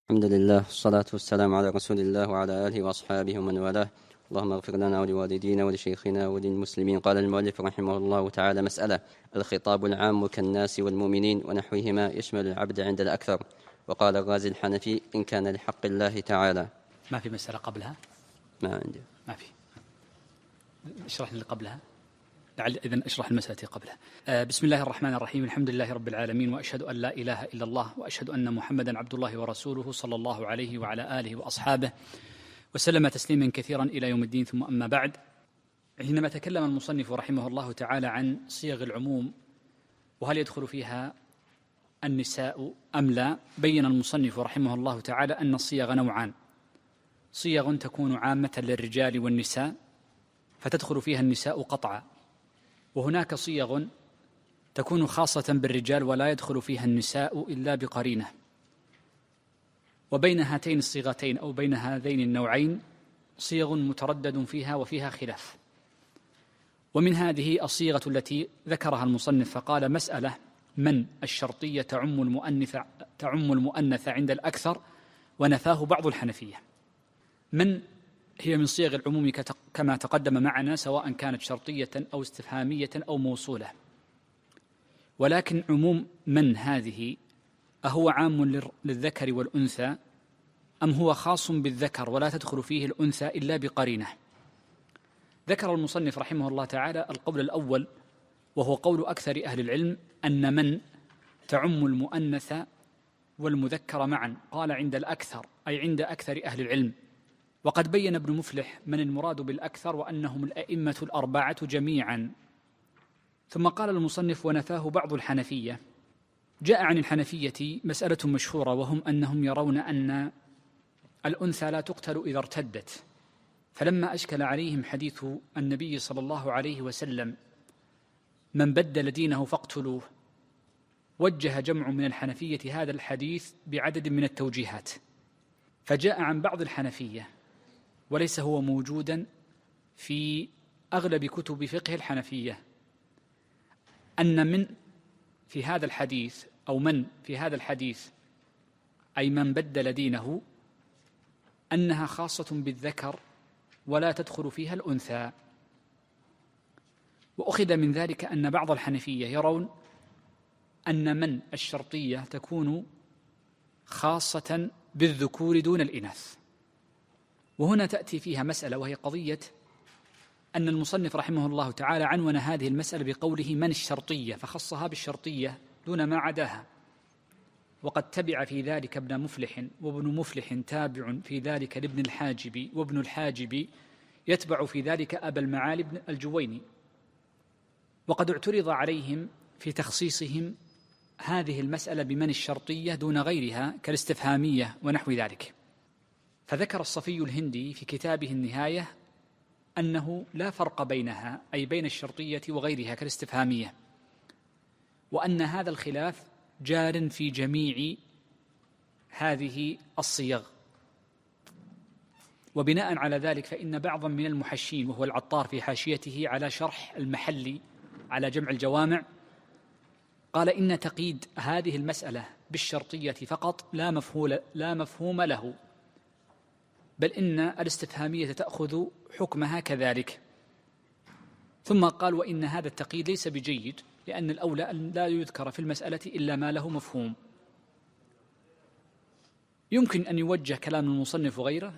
الحمد لله والصلاة والسلام على رسول الله وعلى آله وأصحابه ومن والاه. اللهم اغفر لنا ولوالدينا ولشيخنا وللمسلمين. قال المؤلف رحمه الله تعالى: مسألة: الخطاب العام كالناس والمؤمنين ونحوهما يشمل العبد عند الأكثر. وقال الرازي الحنفي: إن كان لحق الله تعالى. ما في مسألة قبلها؟ ما عندي. ما في. اشرح اللي قبلها. إذن اشرح المسألة قبلها. بسم الله الرحمن الرحيم. الحمد لله رب العالمين، وأشهد أن لا إله إلا الله، وأشهد أن محمدا عبد الله ورسوله صلى الله عليه وعلى آله وأصحابه وسلم تسليما كثيرا إلى يوم الدين. ثم أما بعد، حينما تكلم المصنف رحمه الله تعالى عن صيغ العموم وهل يدخل فيها النساء أم لا، بين المصنف رحمه الله تعالى أن الصيغ نوعان: صيغ تكون عامة للرجال والنساء فتدخل فيها النساء قطعا، وهناك صيغ تكون خاصة بالرجال ولا يدخل فيها النساء إلا بقرينة. وبين هاتين الصيغتين أو بين هذين النوعين صيغ متردد فيها وفيها خلاف. ومن هذه الصيغة التي ذكرها المصنف فقال: مسألة من الشرطية تعم المؤنث عند الأكثر ونفاه بعض الحنفية. من هي من صيغ العموم كما تقدم معنا، سواء كانت شرطية أو استفهامية أو موصولة. ولكن عموم من هذه أهو عام للذكر والأنثى أم هو خاص بالذكر ولا تدخل فيه الأنثى إلا بقرينة؟ ذكر المصنف رحمه الله تعالى القول الأول، وهو قول أكثر أهل العلم، أن من تعم المؤنث والمذكر معا. قال عند الأكثر، أي عند أكثر أهل العلم. وقد بين ابن مفلح من المراد بالأكثر وأنهم الأئمة الأربعة جميعا. ثم قال المصنف: ونفاه بعض الحنفية. جاء عن الحنفية مسألة مشهورة، وهم أنهم يرون أن الأنثى لا تقتل إذا ارتدت. فلما أشكل عليهم حديث النبي صلى الله عليه وسلم: من بدل دينه فاقتلوه، وجه جمع من الحنفية هذا الحديث بعدد من التوجيهات. فجاء عن بعض الحنفية، وليس هو موجودا في أغلب كتب فقه الحنفية، أن من في هذا الحديث أو من في هذا الحديث، أي من بدل دينه، أنها خاصة بالذكر ولا تدخل فيها الأنثى. وأخذ من ذلك أن بعض الحنفية يرون أن من الشرطية تكون خاصة بالذكور دون الإناث. وهنا تأتي فيها مسألة، وهي قضية أن المصنف رحمه الله تعالى عنون هذه المسألة بقوله من الشرطية، فخصها بالشرطية دون ما عداها. وقد تبع في ذلك ابن مفلح، وابن مفلح تابع في ذلك لابن الحاجب، وابن الحاجب يتبع في ذلك أبا المعالي بن الجويني. وقد اعترض عليهم في تخصيصهم هذه المسألة بمن الشرطية دون غيرها كالاستفهامية ونحو ذلك. فذكر الصفي الهندي في كتابه النهاية أنه لا فرق بينها، أي بين الشرطية وغيرها كالاستفهامية، وأن هذا الخلاف جار في جميع هذه الصيغ. وبناء على ذلك فإن بعضا من المحشين، وهو العطار في حاشيته على شرح المحلي على جمع الجوامع، قال إن تقييد هذه المسألة بالشرطية فقط لا مفهوم له، بل إن الاستفهامية تأخذ حكمها كذلك. ثم قال: وإن هذا التقييد ليس بجيد، لأن الأولى أن لا يذكر في المسألة إلا ما له مفهوم. يمكن أن يوجه كلام المصنف غيره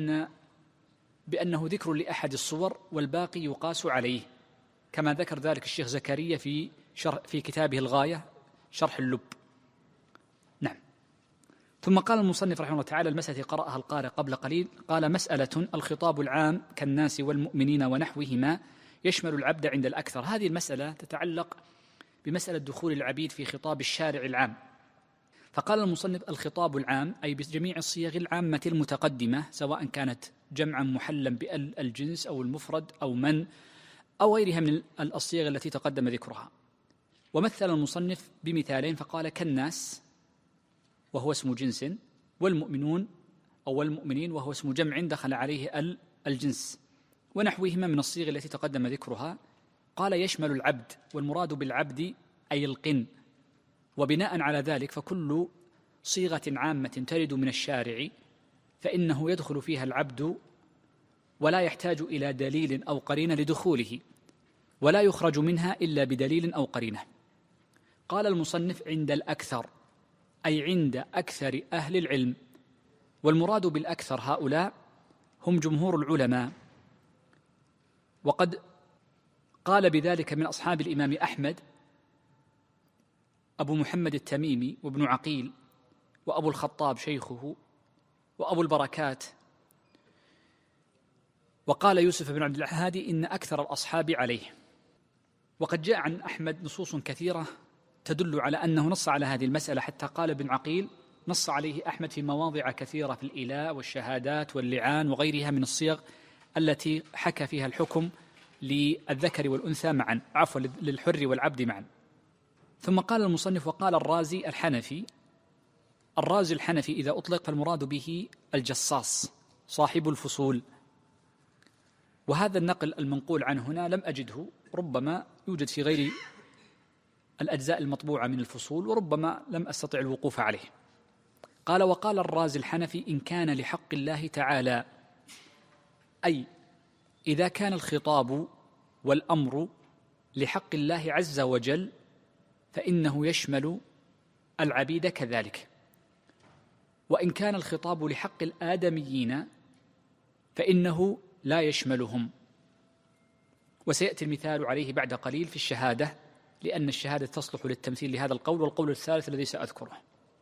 بأنه ذكر لأحد الصور والباقي يقاس عليه، كما ذكر ذلك الشيخ زكريا في كتابه الغاية شرح اللب. نعم. ثم قال المصنف رحمه الله تعالى: المسألة قرأها القارئ قبل قليل، قال: مسألة: الخطاب العام كالناس والمؤمنين ونحوهما يشمل العبد عند الأكثر. هذه المسألة تتعلق بمسألة دخول العبيد في خطاب الشارع العام. فقال المصنف: الخطاب العام أي بجميع الصيغ العامة المتقدمة، سواء كانت جمعا محلا بأل الجنس أو المفرد أو من أو غيرها من الصيغ التي تقدم ذكرها. ومثل المصنف بمثالين، فقال: كالناس وهو اسم جنس، والمؤمنون أو المؤمنين وهو اسم جمع دخل عليه الجنس، ونحوهما من الصيغ التي تقدم ذكرها. قال: يشمل العبد، والمراد بالعبد أي القن. وبناء على ذلك فكل صيغة عامة ترد من الشارع فإنه يدخل فيها العبد ولا يحتاج إلى دليل أو قرينة لدخوله، ولا يخرج منها إلا بدليل أو قرينة. قال المصنف عند الأكثر، أي عند أكثر أهل العلم، والمراد بالأكثر هؤلاء هم جمهور العلماء. وقد قال بذلك من أصحاب الإمام أحمد أبو محمد التميمي وابن عقيل وأبو الخطاب شيخه وأبو البركات. وقال يوسف بن عبد الهادي إن أكثر الأصحاب عليه. وقد جاء عن أحمد نصوص كثيرة تدل على أنه نص على هذه المسألة، حتى قال ابن عقيل نص عليه أحمد في مواضع كثيرة في الإيلاء والشهادات واللعان وغيرها من الصيغ التي حكى فيها الحكم للذكر والأنثى معا، عفوا للحر والعبد معا. ثم قال المصنف وقال الرازي الحنفي. الرازي الحنفي إذا أطلق فالمراد به الجصاص صاحب الفصول، وهذا النقل المنقول عنه هنا لم أجده، ربما يوجد في غير الأجزاء المطبوعة من الفصول، وربما لم أستطع الوقوف عليه. قال وقال الرازي الحنفي إن كان لحق الله تعالى، أي إذا كان الخطاب والأمر لحق الله عز وجل فإنه يشمل العبيد كذلك، وإن كان الخطاب لحق الآدميين فإنه لا يشملهم. وسيأتي المثال عليه بعد قليل في الشهادة، لأن الشهادة تصلح للتمثيل لهذا القول، والقول الثالث الذي سأذكره.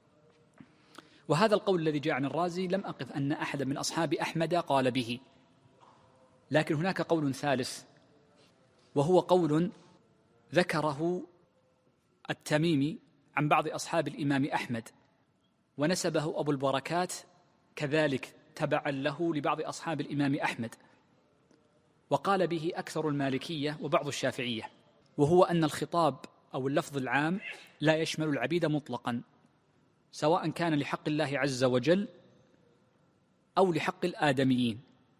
وهذا القول الذي جاء عن الرازي لم أقف أن أحد من أصحاب أحمد قال به، لكن هناك قول ثالث، وهو قول ذكره التميمي عن بعض أصحاب الإمام أحمد، ونسبه أبو البركات كذلك تبعا له لبعض أصحاب الإمام أحمد، وقال به أكثر المالكية وبعض الشافعية، وهو أن الخطاب أو اللفظ العام لا يشمل العبيد مطلقا، سواء كان لحق الله عز وجل أو لحق الآدميين.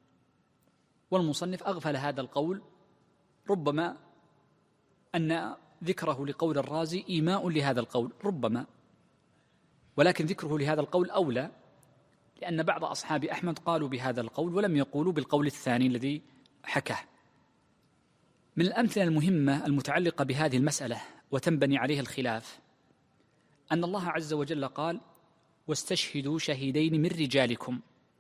والمصنف أغفل هذا القول، ربما أن ذكره لقول الرازي إيماء لهذا القول ربما، ولكن ذكره لهذا القول أولى، لأن بعض أصحاب أحمد قالوا بهذا القول ولم يقولوا بالقول الثاني الذي حكاه. من الأمثلة المهمة المتعلقة بهذه المسألة وتنبني عليها الخلاف أن الله عز وجل قال واستشهدوا شهيدين من رجالكم،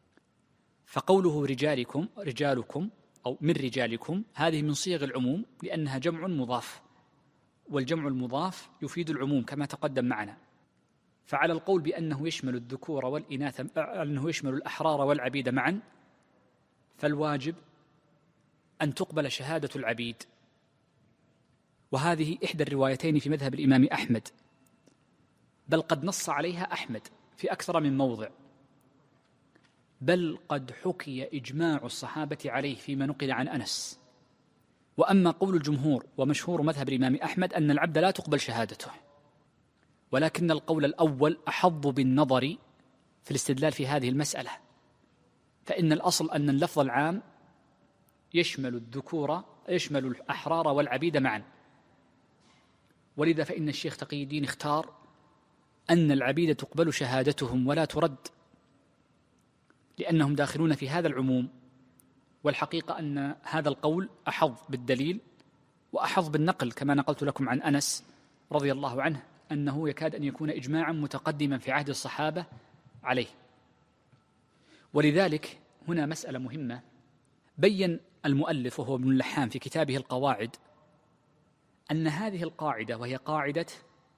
فقوله رجالكم أو من رجالكم هذه من صيغ العموم، لأنها جمع مضاف، والجمع المضاف يفيد العموم كما تقدم معنا. فعلى القول بأنه يشمل الذكور والإناث، أنه يشمل الأحرار والعبيد معا، فالواجب أن تقبل شهادة العبيد، وهذه إحدى الروايتين في مذهب الإمام أحمد، بل قد نص عليها أحمد في أكثر من موضع، بل قد حكي إجماع الصحابة عليه فيما نقل عن أنس. وأما قول الجمهور ومشهور مذهب الإمام أحمد أن العبد لا تقبل شهادته، ولكن القول الأول أحظ بالنظر في الاستدلال في هذه المسألة، فإن الأصل أن اللفظ العام يشمل الذكور، يشمل الأحرار والعبيد معا، ولذا فإن الشيخ تقي الدين اختار أن العبيد تقبل شهادتهم ولا ترد، لأنهم داخلون في هذا العموم. والحقيقة أن هذا القول أحظ بالدليل وأحظ بالنقل، كما نقلت لكم عن أنس رضي الله عنه أنه يكاد أن يكون إجماعا متقدما في عهد الصحابة عليه. ولذلك هنا مسألة مهمة بين المؤلف وهو ابن اللحام في كتابه القواعد أن هذه القاعدة، وهي قاعدة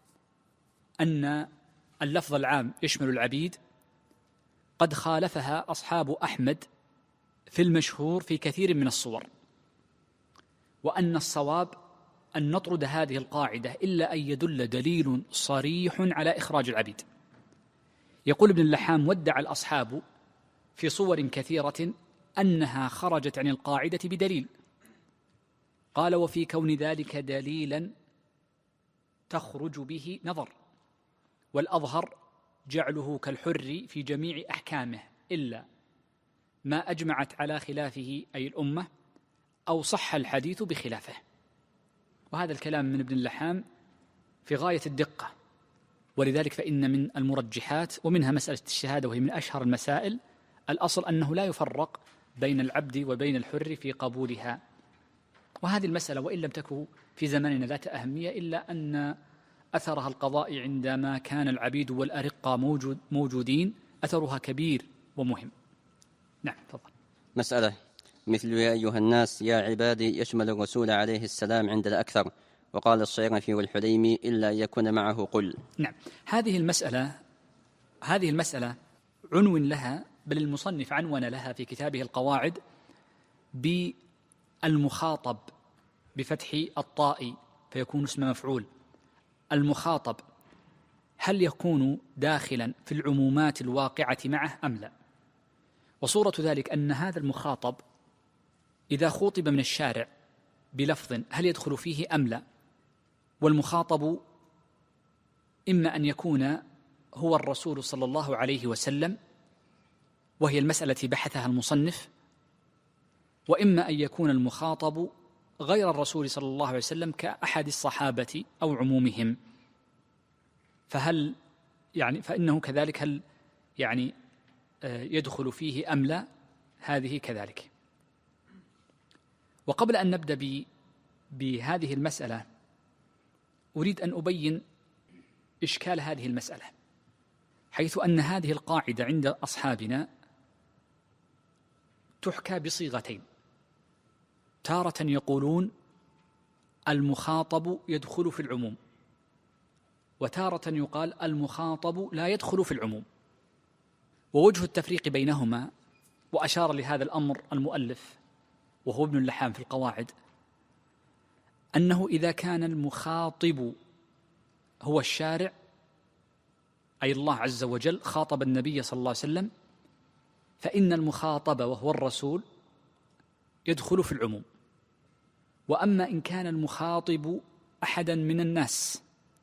أن اللفظ العام يشمل العبيد، قد خالفها أصحاب أحمد في المشهور في كثير من الصور، وأن الصواب أن نطرد هذه القاعدة إلا أن يدل دليل صريح على إخراج العبيد. يقول ابن اللحام ودع الأصحاب في صور كثيرة أنها خرجت عن القاعدة بدليل، قال وفي كون ذلك دليلا تخرج به نظر، والأظهر جعله كالحر في جميع أحكامه إلا ما أجمعت على خلافه أي الأمة أو صح الحديث بخلافه. وهذا الكلام من ابن اللحام في غاية الدقة، ولذلك فإن من المرجحات ومنها مسألة الشهادة وهي من أشهر المسائل الأصل أنه لا يفرق بين العبد وبين الحر في قبولها. وهذه المسألة وإن لم تكن في زماننا ذات أهمية إلا أن أثرها القضائي عندما كان العبيد والأرقة موجودين أثرها كبير ومهم. نعم تفضل. مسألة مثل يا أيها الناس يا عبادي يشمل الرسول عليه السلام عند الأكثر، وقال الصيرفي والحليمي إلا أن يكون معه قل. نعم، هذه المسألة عنون لها، بل المصنف عنون لها في كتابه القواعد بالمخاطب بفتح الطاء فيكون اسم مفعول. المخاطب هل يكون داخلا في العمومات الواقعة معه أم لا؟ وصورة ذلك أن هذا المخاطب إذا خوطب من الشارع بلفظ هل يدخل فيه أم لا؟ والمخاطب إما أن يكون هو الرسول صلى الله عليه وسلم وهي المسألة التي بحثها المصنف، وإما أن يكون المخاطب غير الرسول صلى الله عليه وسلم كأحد الصحابة أو عمومهم. فإنه كذلك هل يدخل فيه أم لا؟ هذه كذلك. وقبل أن نبدأ بهذه المسألة أريد أن أبين إشكال هذه المسألة، حيث أن هذه القاعدة عند أصحابنا تحكى بصيغتين. تارة يقولون المخاطب يدخل في العموم، وتارة يقال المخاطب لا يدخل في العموم. ووجه التفريق بينهما، وأشار لهذا الأمر المؤلف وهو ابن اللحام في القواعد، أنه إذا كان المخاطب هو الشارع أي الله عز وجل خاطب النبي صلى الله عليه وسلم، فإن المخاطب وهو الرسول يدخل في العموم. وأما إن كان المخاطب أحدا من الناس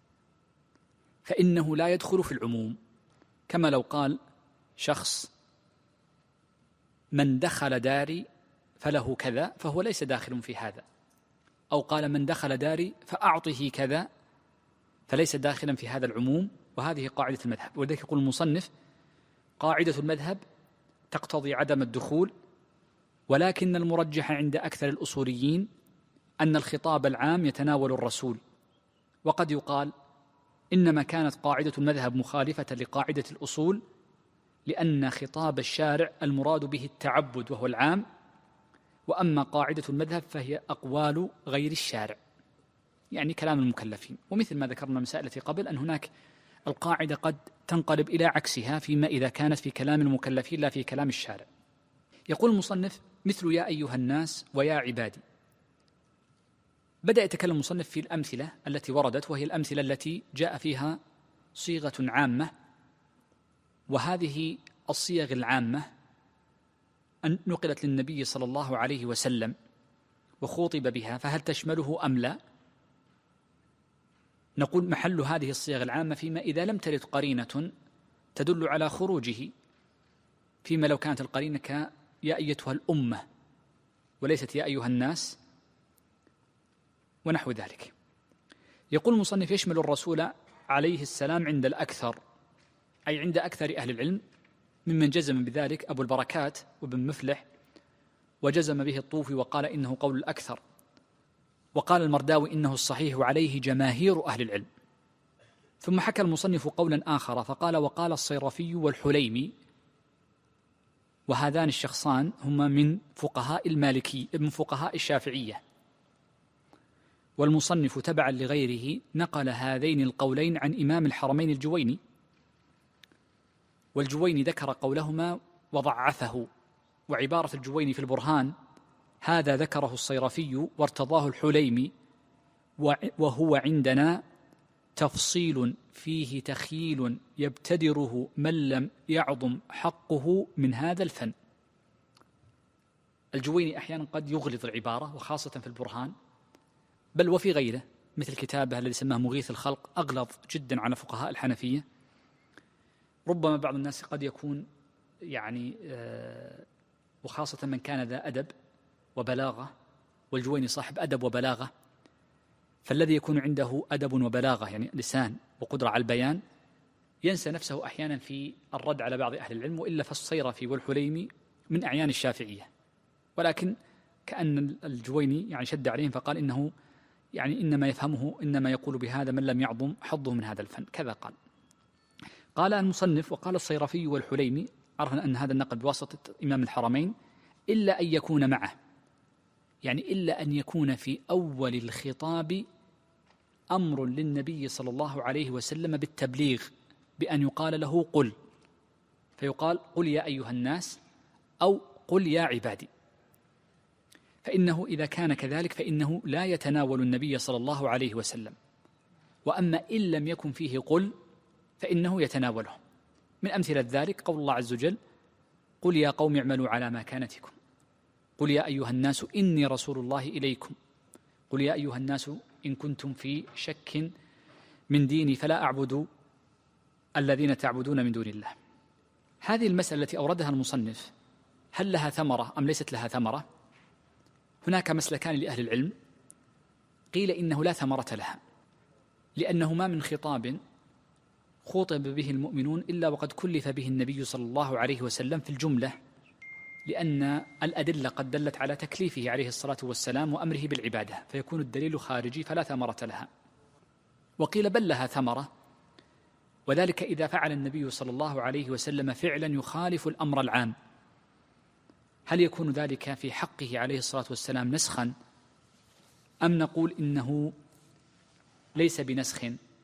فإنه لا يدخل في العموم، كما لو قال شخص من دخل داري فله كذا فهو ليس داخل في هذا، أو قال من دخل داري فأعطه كذا فليس داخلا في هذا العموم. وهذه قاعدة المذهب، ولذلك يقول المصنف قاعدة المذهب تقتضي عدم الدخول، ولكن المرجح عند أكثر الأصوليين أن الخطاب العام يتناول الرسول. وقد يقال إنما كانت قاعدة المذهب مخالفة لقاعدة الأصول لأن خطاب الشارع المراد به التعبد وهو العام، وأما قاعدة المذهب فهي أقوال غير الشارع، يعني كلام المكلفين. ومثل ما ذكرنا مسائل قبل أن هناك القاعدة قد تنقلب إلى عكسها فيما إذا كانت في كلام المكلفين لا في كلام الشارع. يقول المصنف مثل يا أيها الناس ويا عبادي. بدأ يتكلم المصنف في الأمثلة التي وردت، وهي الأمثلة التي جاء فيها صيغة عامة، وهذه الصيغ العامة أن نقلت للنبي صلى الله عليه وسلم وخوطب بها، فهل تشمله أم لا؟ نقول محل هذه الصيغ العامة فيما إذا لم ترد قرينة تدل على خروجه، فيما لو كانت القرينة يا أيتها الأمة وليست يا أيها الناس ونحو ذلك. يقول المصنف يشمل الرسول عليه السلام عند الأكثر، أي عند أكثر أهل العلم، ممن جزم بذلك أبو البركات وابن مفلح، وجزم به الطوفي وقال إنه قول الأكثر، وقال المرداوي إنه الصحيح عليه جماهير أهل العلم. ثم حكى المصنف قولا آخر فقال وقال الصيرفي والحليمي، وهذان الشخصان هما من فقهاء المالكي من فقهاء الشافعية، والمصنف تبعا لغيره نقل هذين القولين عن إمام الحرمين الجويني، والجويني ذكر قولهما وضعفه، وعبارة الجويني في البرهان هذا ذكره الصيرفي وارتضاه الحليمي، وهو عندنا تفصيل فيه تخييل يبتدره من لم يعظم حقه من هذا الفن. الجويني أحيانا قد يغلظ العبارة، وخاصة في البرهان، بل وفي غيره مثل كتابه الذي سماه مغيث الخلق أغلظ جدا على فقهاء الحنفية. ربما بعض الناس قد يكون وخاصة من كان ذا أدب وبلاغة، والجويني صاحب أدب وبلاغة، فالذي يكون عنده أدب وبلاغة يعني لسان وقدرة على البيان ينسى نفسه أحيانا في الرد على بعض أهل العلم، وإلا فالصيرفي والحليمي من أعيان الشافعية، ولكن كأن الجويني يعني شد عليهم فقال إنه يعني إنما يفهمه، إنما يقول بهذا من لم يعظم حظه من هذا الفن، كذا قال المصنف. وقال الصيرفي والحليمي، عرفنا أن هذا النقل بواسطة إمام الحرمين، إلا أن يكون معه، يعني إلا أن يكون في أول الخطاب أمر للنبي صلى الله عليه وسلم بالتبليغ، بأن يقال له قل، فيقال قل يا أيها الناس أو قل يا عبادي، فإنه إذا كان كذلك فإنه لا يتناول النبي صلى الله عليه وسلم. وأما إن لم يكن فيه قل فإنه يتناوله. من أمثلة ذلك قول الله عز وجل قل يا قوم اعملوا على مكانتكم، قل يا أيها الناس إني رسول الله إليكم، قل يا أيها الناس إن كنتم في شك من ديني فلا أعبد الذين تعبدون من دون الله. هذه المسألة التي أوردها المصنف هل لها ثمرة أم ليست لها ثمرة؟ هناك مسلكان لأهل العلم، قيل إنه لا ثمرة لها، لأنه ما من خطاب خوطب به المؤمنون إلا وقد كلف به النبي صلى الله عليه وسلم في الجملة، لأن الأدلة قد دلت على تكليفه عليه الصلاة والسلام وأمره بالعبادة، فيكون الدليل خارجي فلا ثمرة لها. وقيل بل لها ثمرة، وذلك إذا فعل النبي صلى الله عليه وسلم فعلا يخالف الأمر العام. هل يكون ذلك في حقه عليه الصلاة والسلام نسخا، أم نقول إنه ليس بنسخ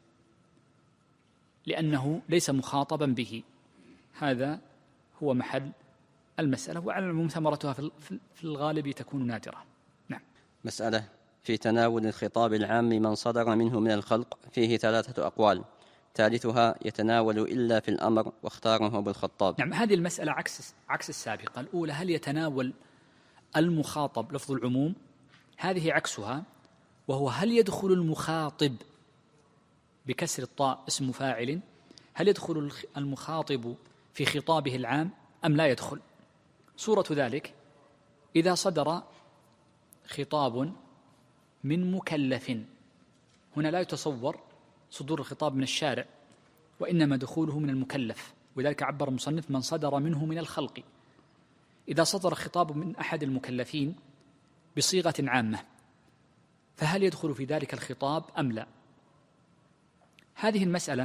لأنه ليس مخاطبا به؟ هذا هو محل المسألة، وعلى العموم ثمرتها في الغالب تكون نادرة. نعم. مسألة في تناول الخطاب العام من صدر منه من الخلق فيه 3 أقوال، ثالثها يتناول إلا في الأمر واختاره أبو الخطاب. نعم، هذه المسألة عكس السابقة. الأولى هل يتناول المخاطب لفظ العموم، هذه عكسها، وهو هل يدخل المخاطب بكسر الطاء اسم فاعل، هل يدخل المخاطب في خطابه العام أم لا يدخل؟ صورة ذلك إذا صدر خطاب من مكلف، هنا لا يتصور صدور الخطاب من الشارع، وإنما دخوله من المكلف، وذلك عبر المصنف من صدر منه من الخلق. إذا صدر خطاب من أحد المكلفين بصيغة عامة، فهل يدخل في ذلك الخطاب أم لا؟ هذه المسألة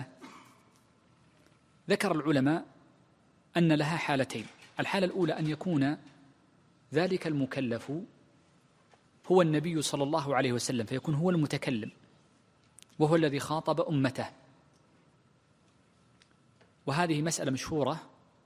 ذكر العلماء أن لها حالتين. الحالة الأولى أن يكون ذلك المكلف هو النبي صلى الله عليه وسلم، فيكون هو المتكلم وهو الذي خاطب أمته، وهذه مسألة مشهورة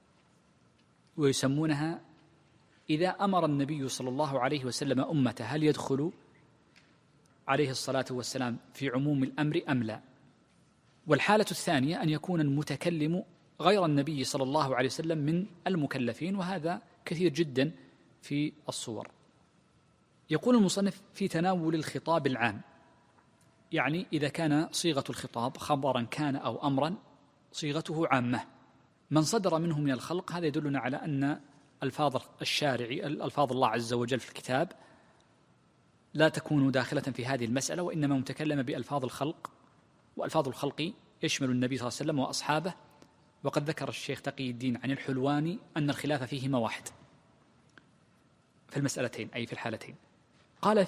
ويسمونها إذا أمر النبي صلى الله عليه وسلم أمته هل يدخل عليه الصلاة والسلام في عموم الأمر أم لا؟ والحالة الثانية أن يكون المتكلم غير النبي صلى الله عليه وسلم من المكلفين، وهذا كثير جدا في الصور. يقول المصنف في تناول الخطاب العام، يعني إذا كان صيغة الخطاب خبرا كان أو أمرا صيغته عامة، من صدر منه من الخلق، هذا يدلنا على أن ألفاظ الشارع، ألفاظ الله عز وجل في الكتاب لا تكون داخلة في هذه المسألة، وإنما متكلم بألفاظ الخلق، وألفاظ الخلق يشمل النبي صلى الله عليه وسلم وأصحابه. وقد ذكر الشيخ تقي الدين عن الحلواني أن الخلاف فيهما واحد في المسألتين، أي في الحالتين. قال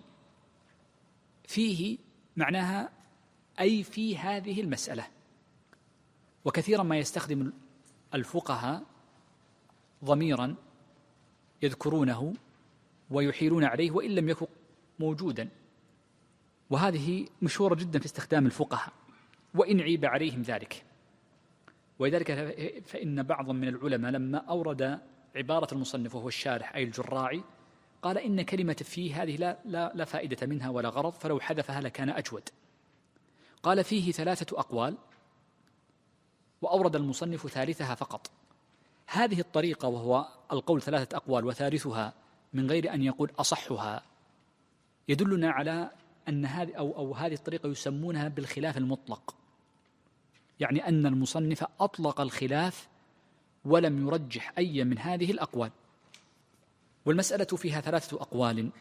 فيه معناها أي في هذه المسألة. وكثيرا ما يستخدم الفقهاء ضميرا يذكرونه ويحيلون عليه وإن لم يكن موجودا، وهذه مشهورة جدا في استخدام الفقهاء وإن عيب عليهم ذلك. ولذلك فإن بعضا من العلماء لما أورد عبارة المصنف وهو الشارح أي الجراعي قال إن كلمة فيه هذه لا فائدة منها ولا غرض، فلو حذفها لكان أجود. قال فيه 3 أقوال، وأورد المصنف ثالثها فقط. هذه الطريقة وهو القول 3 أقوال وثالثها من غير أن يقول أصحها، يدلنا على أن هذه أو هذه الطريقة يسمونها بالخلاف المطلق، يعني أن المصنف أطلق الخلاف ولم يرجح أي من هذه الأقوال. والمسألة فيها 3 أقوال.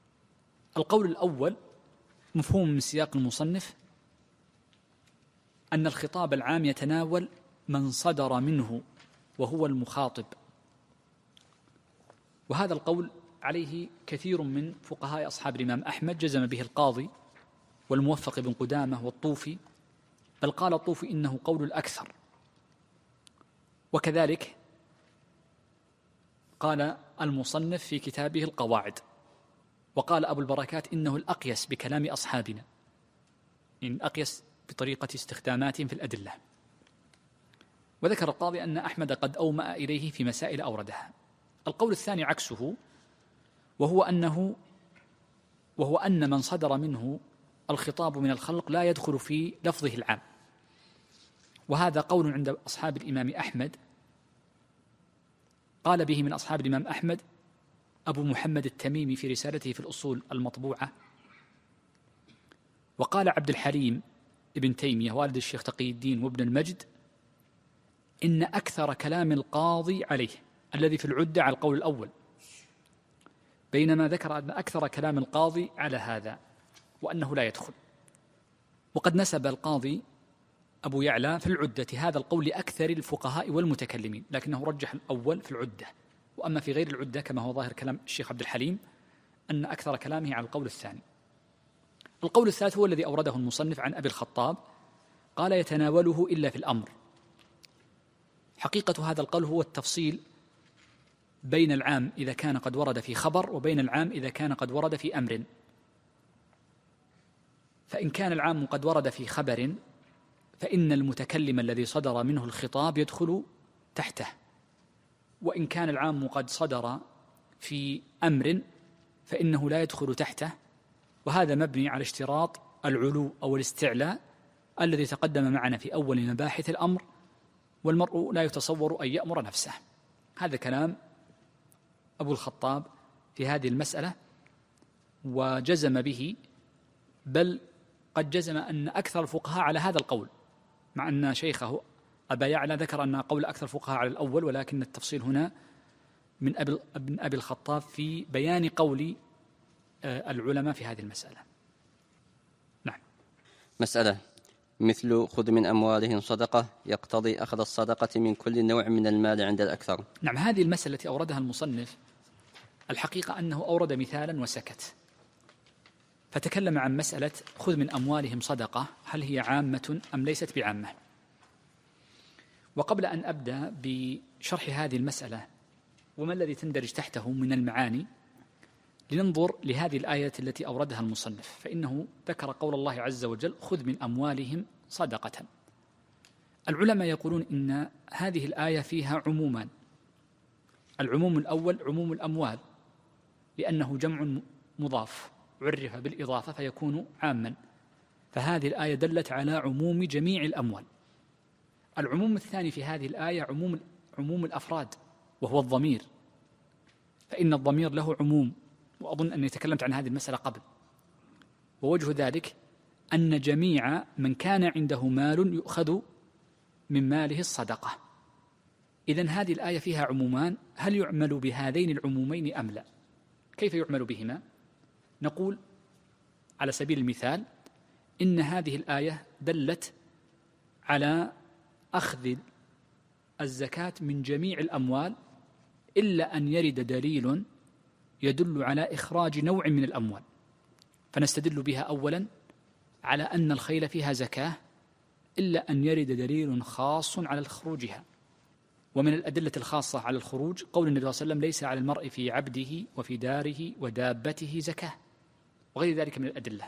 القول الأول مفهوم من سياق المصنف أن الخطاب العام يتناول من صدر منه وهو المخاطب، وهذا القول عليه كثير من فقهاء أصحاب الإمام أحمد، جزم به القاضي والموفق بن قدامة والطوفي، بل قال الطوفي إنه قول الأكثر، وكذلك قال المصنف في كتابه القواعد، وقال أبو البركات إنه الأقيس بكلام أصحابنا، إن أقيس بطريقة استخداماتهم في الأدلة. وذكر القاضي أن أحمد قد أومأ إليه في مسائل أوردها. القول الثاني عكسه، وهو أن من صدر منه الخطاب من الخلق لا يدخل في لفظه العام، وهذا قول عند أصحاب الإمام أحمد، قال به من أصحاب الإمام أحمد أبو محمد التميمي في رسالته في الأصول المطبوعة، وقال عبد الحليم ابن تيمية والد الشيخ تقي الدين وابن المجد إن أكثر كلام القاضي عليه الذي في العدة على القول الأول، بينما ذكر أن أكثر كلام القاضي على هذا وأنه لا يدخل. وقد نسب القاضي أبو يعلى في العدة هذا القول لأكثر الفقهاء والمتكلمين، لكنه رجح الأول في العدة، وأما في غير العدة كما هو ظاهر كلام الشيخ عبد الحليم أن أكثر كلامه على القول الثاني. القول الثالث هو الذي أورده المصنف عن أبي الخطاب، قال يتناوله إلا في الأمر. حقيقة هذا القول هو التفصيل بين العام إذا كان قد ورد في خبر وبين العام إذا كان قد ورد في أمر. فإن كان العام قد ورد في خبر فإن المتكلم الذي صدر منه الخطاب يدخل تحته، وإن كان العام قد صدر في أمر فإنه لا يدخل تحته، وهذا مبني على اشتراط العلو أو الاستعلاء الذي تقدم معنا في أول مباحث الأمر، والمرء لا يتصور أن يأمر نفسه. هذا كلام أبو الخطاب في هذه المسألة، وجزم به، بل قد جزم أن أكثر الفقهاء على هذا القول، مع أن شيخه أبا يعلى ذكر أن قول أكثر الفقهاء على الأول، ولكن التفصيل هنا من أبي الخطاب في بيان قول العلماء في هذه المسألة. نعم. مسألة مثل خذ من أموالهم صدقة يقتضي أخذ الصدقة من كل نوع من المال عند الأكثر. نعم، هذه المسألة التي أوردها المصنف الحقيقة أنه أورد مثالا وسكت، فتكلم عن مسألة خذ من أموالهم صدقة هل هي عامة أم ليست بعامة. وقبل أن أبدأ بشرح هذه المسألة وما الذي تندرج تحته من المعاني، لننظر لهذه الآية التي أوردها المصنف، فإنه ذكر قول الله عز وجل خذ من أموالهم صدقة. العلماء يقولون إن هذه الآية فيها عمومان. العموم الأول عموم الأموال، لأنه جمع مضاف عرف بالإضافة فيكون عاما، فهذه الآية دلت على عموم جميع الأموال. العموم الثاني في هذه الآية عموم الأفراد، وهو الضمير، فإن الضمير له عموم، وأظن أني تكلمت عن هذه المسألة قبل. ووجه ذلك أن جميع من كان عنده مال يؤخذ من ماله الصدقة. إذن هذه الآية فيها عمومان، هل يعمل بهذين العمومين أم لا؟ كيف يعمل بهما؟ نقول على سبيل المثال إن هذه الآية دلت على أخذ الزكاة من جميع الأموال إلا أن يرد دليل يدل على إخراج نوع من الأموال، فنستدل بها أولا على أن الخيل فيها زكاة إلا أن يرد دليل خاص على خروجها. ومن الأدلة الخاصة على الخروج قول النبي صلى الله عليه وسلم ليس على المرء في عبده وفي داره ودابته زكاة، وغير ذلك من الأدلة.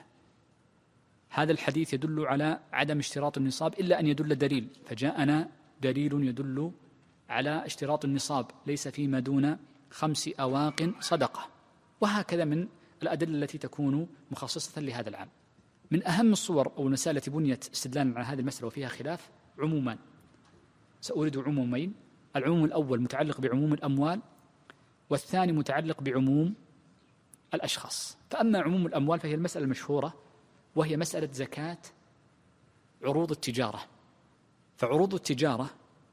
هذا الحديث يدل على عدم اشتراط النصاب إلا أن يدل دليل، فجاءنا دليل يدل على اشتراط النصاب ليس فيما دون 5 أواق صدقة، وهكذا من الأدلة التي تكون مخصصة لهذا العام. من أهم الصور أو المسائل التي بنيت استدلالا على هذه المسألة وفيها خلاف عمومان، سأورد عمومين. العموم الأول متعلق بعموم الأموال، والثاني متعلق بعموم الأشخاص. فأما عموم الأموال فهي المسألة المشهورة، وهي مسألة زكاة عروض التجارة. فعروض التجارة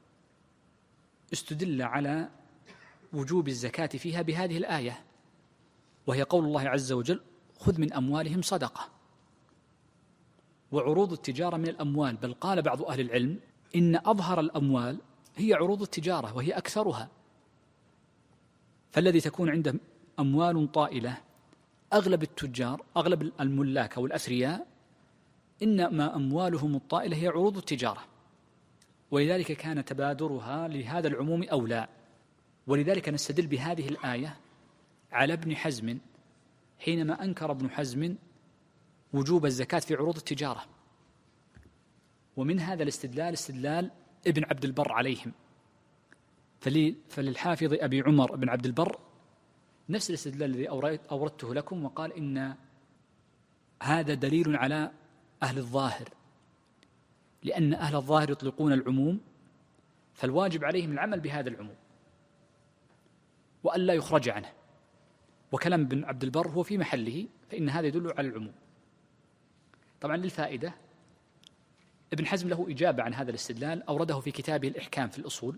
استدل على وجوب الزكاة فيها بهذه الآية، وهي قول الله عز وجل خذ من أموالهم صدقة. وعروض التجارة من الأموال، بل قال بعض أهل العلم إن أظهر الأموال هي عروض التجارة وهي أكثرها. فالذي تكون عنده أموال طائلة، أغلب التجار، أغلب الملاك أو الأثرياء، إنما أموالهم الطائلة هي عروض التجارة، ولذلك كان تبادرها لهذا العموم أولى. ولذلك نستدل بهذه الآية على ابن حزم حينما أنكر ابن حزم وجوب الزكاة في عروض التجارة. ومن هذا الاستدلال استدلال ابن عبد البر عليهم. فللحافظ أبي عمر بن عبد البر نفس الاستدلال الذي أوردته لكم، وقال إن هذا دليل على أهل الظاهر، لأن أهل الظاهر يطلقون العموم، فالواجب عليهم العمل بهذا العموم وألا يخرج عنه. وكلام ابن عبد البر هو في محله، فإن هذا يدل على العموم. طبعا للفائدة، ابن حزم له إجابة عن هذا الاستدلال، أورده في كتابه الإحكام في الأصول،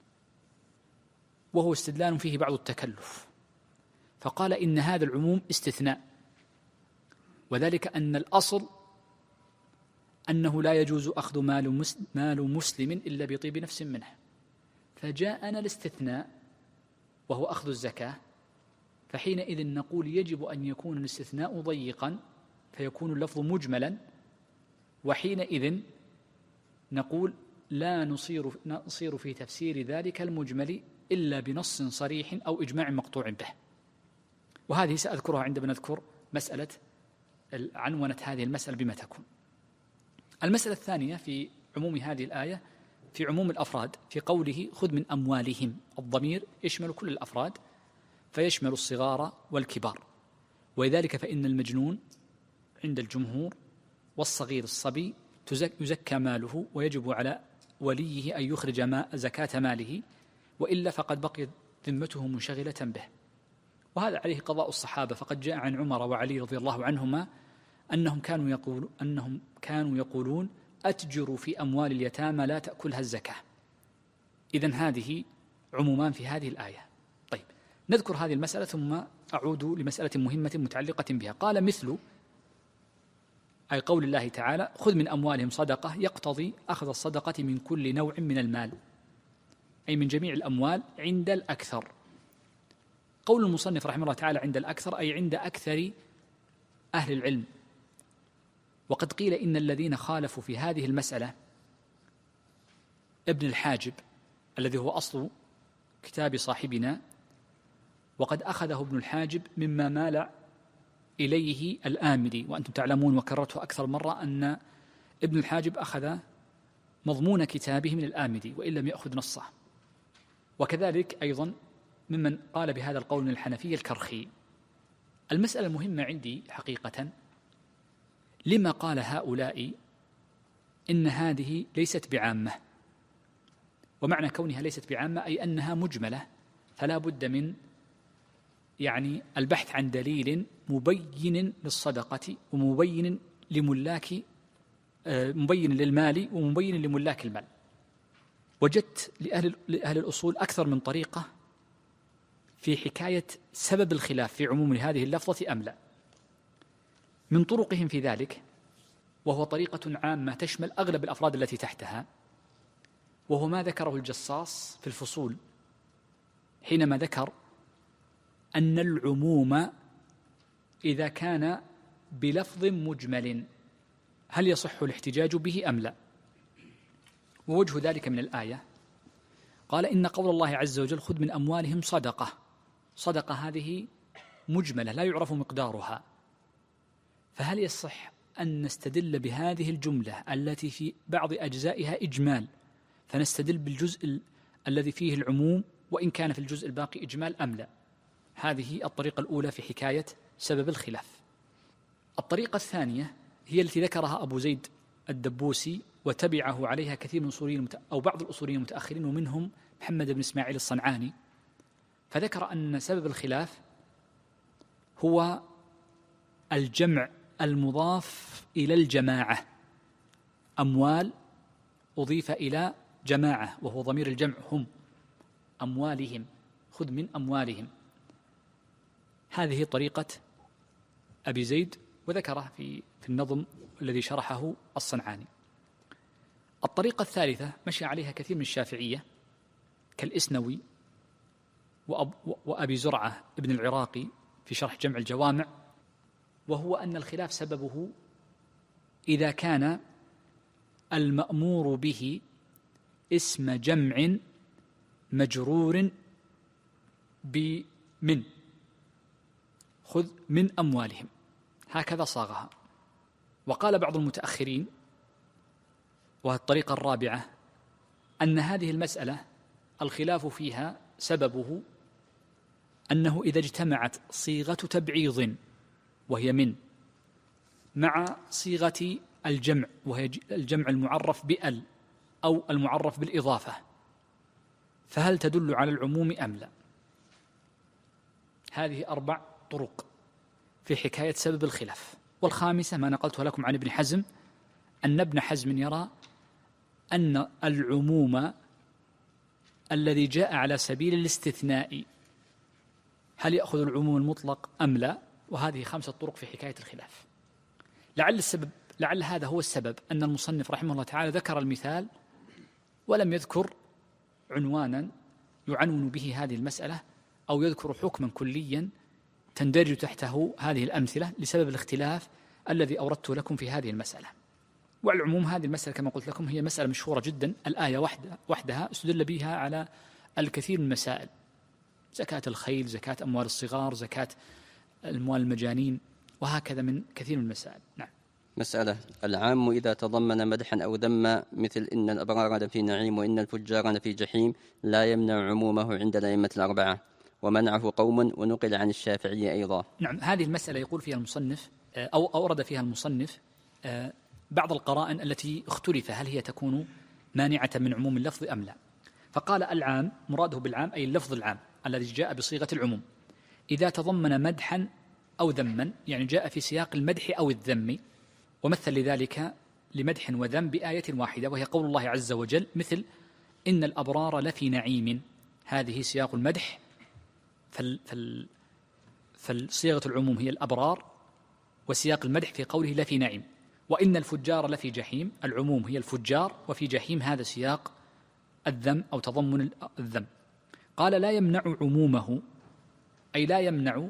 وهو استدلال فيه بعض التكلف. فقال إن هذا العموم استثناء، وذلك أن الأصل أنه لا يجوز أخذ مال مسلم إلا بطيب نفس منه، فجاءنا الاستثناء وهو أخذ الزكاة، فحينئذ نقول يجب أن يكون الاستثناء ضيقا فيكون اللفظ مجملا، وحينئذ نقول لا نصير في تفسير ذلك المجمل إلا بنص صريح أو إجماع مقطوع به. وهذه سأذكرها عندما نذكر مسألة عنونة هذه المسألة بما تكون. المسألة الثانية في عموم هذه الآية في عموم الأفراد، في قوله خذ من أموالهم، الضمير يشمل كل الأفراد، فيشمل الصغار والكبار. ولذلك فإن المجنون عند الجمهور والصغير الصبي يزكى ماله، ويجب على وليه أن يخرج زكاة ماله، وإلا فقد بقيت ذمته منشغلة به. وهذا عليه قضاء الصحابة، فقد جاء عن عمر وعلي رضي الله عنهما أنهم كانوا يقولون أتجروا في أموال اليتامى لا تأكلها الزكاة. إذن هذه عمومان في هذه الآية. طيب، نذكر هذه المسألة ثم أعود لمسألة مهمة متعلقة بها. قال مثل، أي قول الله تعالى خذ من أموالهم صدقة، يقتضي أخذ الصدقة من كل نوع من المال، أي من جميع الأموال عند الأكثر. قول المصنف رحمه الله تعالى عند الأكثر، أي عند أكثر أهل العلم. وقد قيل إن الذين خالفوا في هذه المسألة ابن الحاجب الذي هو أصل كتاب صاحبنا، وقد أخذه ابن الحاجب مما مال إليه الآمدي. وأنتم تعلمون وكررته أكثر مرة أن ابن الحاجب أخذ مضمون كتابه من الآمدي وإن لم يأخذ نصه. وكذلك أيضا ممن قال بهذا القول من الحنفية الكرخي. المسألة المهمة عندي حقيقة، لما قال هؤلاء إن هذه ليست بعامة؟ ومعنى كونها ليست بعامة أي أنها مجملة، فلا بد من البحث عن دليل مبين للصدقة ومبين مبين للمال ومبين لملاك المال. وجدت لأهل الأصول أكثر من طريقة في حكاية سبب الخلاف في عموم هذه اللفظة أم لا. من طرقهم في ذلك، وهو طريقة عامة تشمل أغلب الأفراد التي تحتها، وهو ما ذكره الجصاص في الفصول حينما ذكر أن العموم إذا كان بلفظ مجمل هل يصح الاحتجاج به أم لا. ووجه ذلك من الآية، قال إن قول الله عز وجل خذ من أموالهم صدقة، صدقة هذه مجملة لا يعرف مقدارها، فهل يصح أن نستدل بهذه الجملة التي في بعض أجزائها إجمال فنستدل بالجزء الذي فيه العموم وإن كان في الجزء الباقي إجمال أم لا؟ هذه الطريقة الأولى في حكاية سبب الخلاف. الطريقة الثانية هي التي ذكرها أبو زيد الدبوسي وتبعه عليها كثير من الأصوليين أو بعض الأصوليين المتأخرين، ومنهم محمد بن إسماعيل الصنعاني، فذكر أن سبب الخلاف هو الجمع المضاف إلى الجماعة، أموال أضيف إلى جماعة وهو ضمير الجمع هم، أموالهم، خذ من أموالهم. هذه طريقة أبي زيد وذكره في النظم الذي شرحه الصنعاني. الطريقة الثالثة مشي عليها كثير من الشافعية كالإسنوي وأبي زرعة ابن العراقي في شرح جمع الجوامع، وهو أن الخلاف سببه إذا كان المأمور به اسم جمع مجرور بمن، خذ من أموالهم، هكذا صاغها. وقال بعض المتأخرين، وهي الطريقة الرابعة، أن هذه المسألة الخلاف فيها سببه أنه إذا اجتمعت صيغة تبعيض وهي من مع صيغة الجمع وهي الجمع المعرف بأل أو المعرف بالإضافة، فهل تدل على العموم أم لا؟ هذه 4 طرق في حكاية سبب الخلاف. والخامسة ما نقلتها لكم عن ابن حزم، أن ابن حزم يرى أن العموم الذي جاء على سبيل الاستثناء هل يأخذ العموم المطلق أم لا؟ وهذه 5 طرق في حكاية الخلاف. لعل هذا هو السبب أن المصنف رحمه الله تعالى ذكر المثال ولم يذكر عنوانا يعنون به هذه المسألة، أو يذكر حكما كليا تندرج تحته هذه الأمثلة لسبب الاختلاف الذي أوردت لكم في هذه المسألة. والعموم هذه المسألة كما قلت لكم هي مسألة مشهورة جدا، الآية وحدها استدل بها على الكثير من المسائل، زكاة الخيل، زكاة أموال الصغار، زكاة أموال المجانين، وهكذا من كثير من المسائل. نعم. مسألة: العام إذا تضمن مدحا أو ذما مثل إن الأبرار لفي نعيم وإن الفجار لفي جحيم لا يمنع عمومه عند الأئمة ال4، ومنعه قوم ونقل عن الشافعي أيضا. نعم، هذه المسألة يقول فيها المصنف أو أورد فيها المصنف بعض القرائن التي اختلف هل هي تكون مانعة من عموم اللفظ أم لا. فقال العام مراده بالعام أي اللفظ العام الذي جاء بصيغة العموم إذا تضمن مدحا أو ذما، يعني جاء في سياق المدح أو الذم، ومثل لذلك لمدح وذم بآية واحدة وهي قول الله عز وجل مثل إن الأبرار لفي نعيم، هذه سياق المدح، فالصيغة العموم هي الأبرار، وسياق المدح في قوله لفي نعيم. وإن الفجار لفي جحيم، العموم هي الفجار، وفي جحيم هذا سياق الذم أو تضمن الذم. قال لا يمنع عمومه أي لا يمنع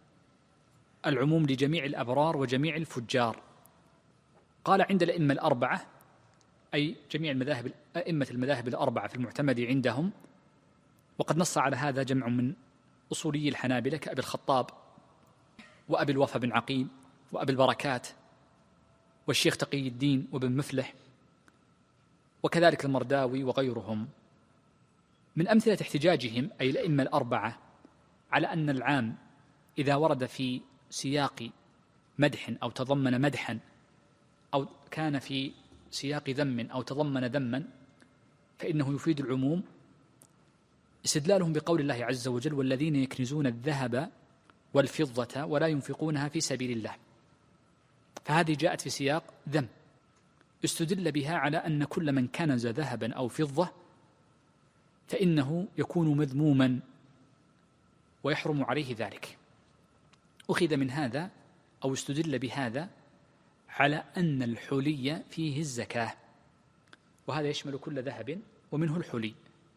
العموم لجميع الأبرار وجميع الفجار. قال عند الأئمة ال4 أي جميع أئمة المذاهب ال4 في المعتمد عندهم، وقد نص على هذا جمع من أصولي الحنابلة كأبي الخطاب وأبي الوفا بن عقيل وأبي البركات والشيخ تقي الدين وابن مفلح، وكذلك المرداوي وغيرهم. من أمثلة احتجاجهم أي الأئمة ال4 على أن العام إذا ورد في سياق مدح أو تضمن مدحا أو كان في سياق ذم أو تضمن ذما فإنه يفيد العموم، استدلالهم بقول الله عز وجل والذين يكنزون الذهب والفضة ولا ينفقونها في سبيل الله، فهذه جاءت في سياق ذم، استدل بها على أن كل من كنز ذهبا أو فضة فإنه يكون مذموما ويحرم عليه ذلك. أخذ من هذا أو استدل بهذا على أن الحلي فيه الزكاة، وهذا يشمل كل ذهب ومنه الحلي،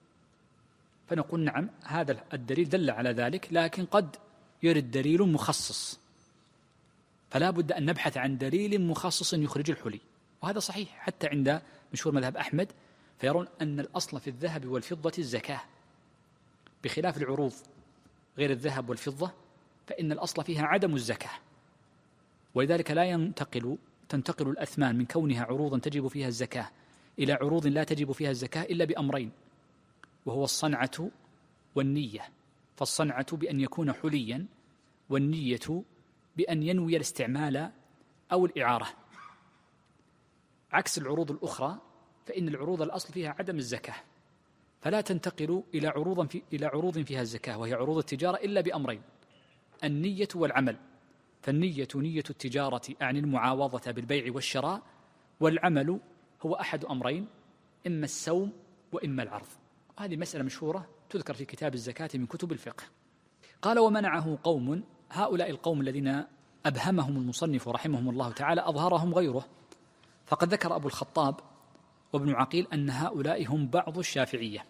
فنقول نعم هذا الدليل دل على ذلك، لكن قد يرد دليل مخصص، فلا بد أن نبحث عن دليل مخصص يخرج الحلي، وهذا صحيح حتى عند مشهور مذهب أحمد، فيرون أن الأصل في الذهب والفضة الزكاة، بخلاف العروض غير الذهب والفضة فإن الأصل فيها عدم الزكاة، ولذلك لا تنتقل الأثمان من كونها عروضا تجب فيها الزكاة إلى عروض لا تجب فيها الزكاة إلا بأمرين، وهو الصنعة والنية، فالصنعة بأن يكون حليا، والنية بأن ينوي الاستعمال أو الإعارة، عكس العروض الأخرى فإن العروض الأصل فيها عدم الزكاة، فلا تنتقل إلى عروض فيها الزكاة وهي عروض التجارة إلا بأمرين، النية والعمل، فالنية نية التجارة أعني المعاوضة بالبيع والشراء، والعمل هو أحد أمرين، إما السوم وإما العرض. وهذه مسألة مشهورة تذكر في كتاب الزكاة من كتب الفقه. قال ومنعه قوم، هؤلاء القوم الذين أبهمهم المصنف رحمهم الله تعالى أظهرهم غيره، فقد ذكر أبو الخطاب وابن عقيل أن هؤلاء هم بعض الشافعية،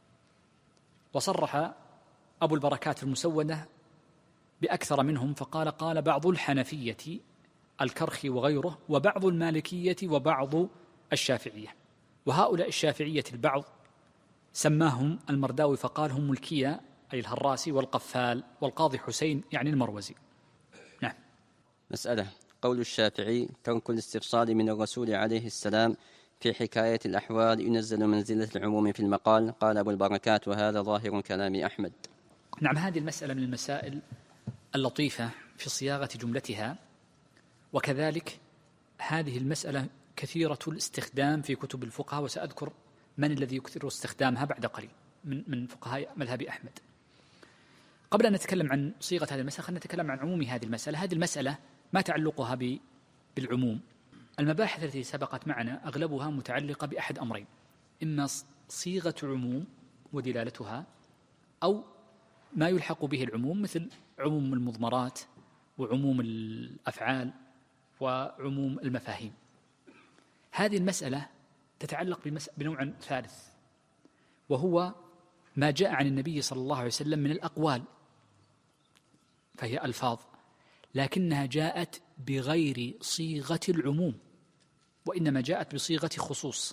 وصرح أبو البركات المسودة بأكثر منهم فقال قال بعض الحنفية الكرخي وغيره، وبعض المالكية وبعض الشافعية. وهؤلاء الشافعية البعض سماهم المرداوي فقال هم ملكية أي الهراسي والقفال، والقاضي حسين يعني المروزي. نعم. مسألة: قول الشافعي ترك الاستفصال من الرسول عليه السلام في حكاية الأحوال ينزل منزلة العموم في المقال. قال أبو البركات: وهذا ظاهر كلام أحمد. نعم، هذه المسألة من المسائل اللطيفة في صياغة جملتها، وكذلك هذه المسألة كثيرة الاستخدام في كتب الفقهاء، وسأذكر من الذي يكثر استخدامها بعد قليل من فقهاء مذهب أحمد. قبل أن نتكلم عن صيغة هذه المسألة خلينا نتكلم عن عموم هذه المسألة. هذه المسألة ما تعلقها بالعموم؟ المباحث التي سبقت معنا أغلبها متعلقة بأحد أمرين: إما صيغة عموم ودلالتها، أو ما يلحق به العموم مثل عموم المضمرات وعموم الأفعال وعموم المفاهيم. هذه المسألة تتعلق بنوع ثالث، وهو ما جاء عن النبي صلى الله عليه وسلم من الأقوال، فهي ألفاظ لكنها جاءت بغير صيغة العموم، وإنما جاءت بصيغة خصوص،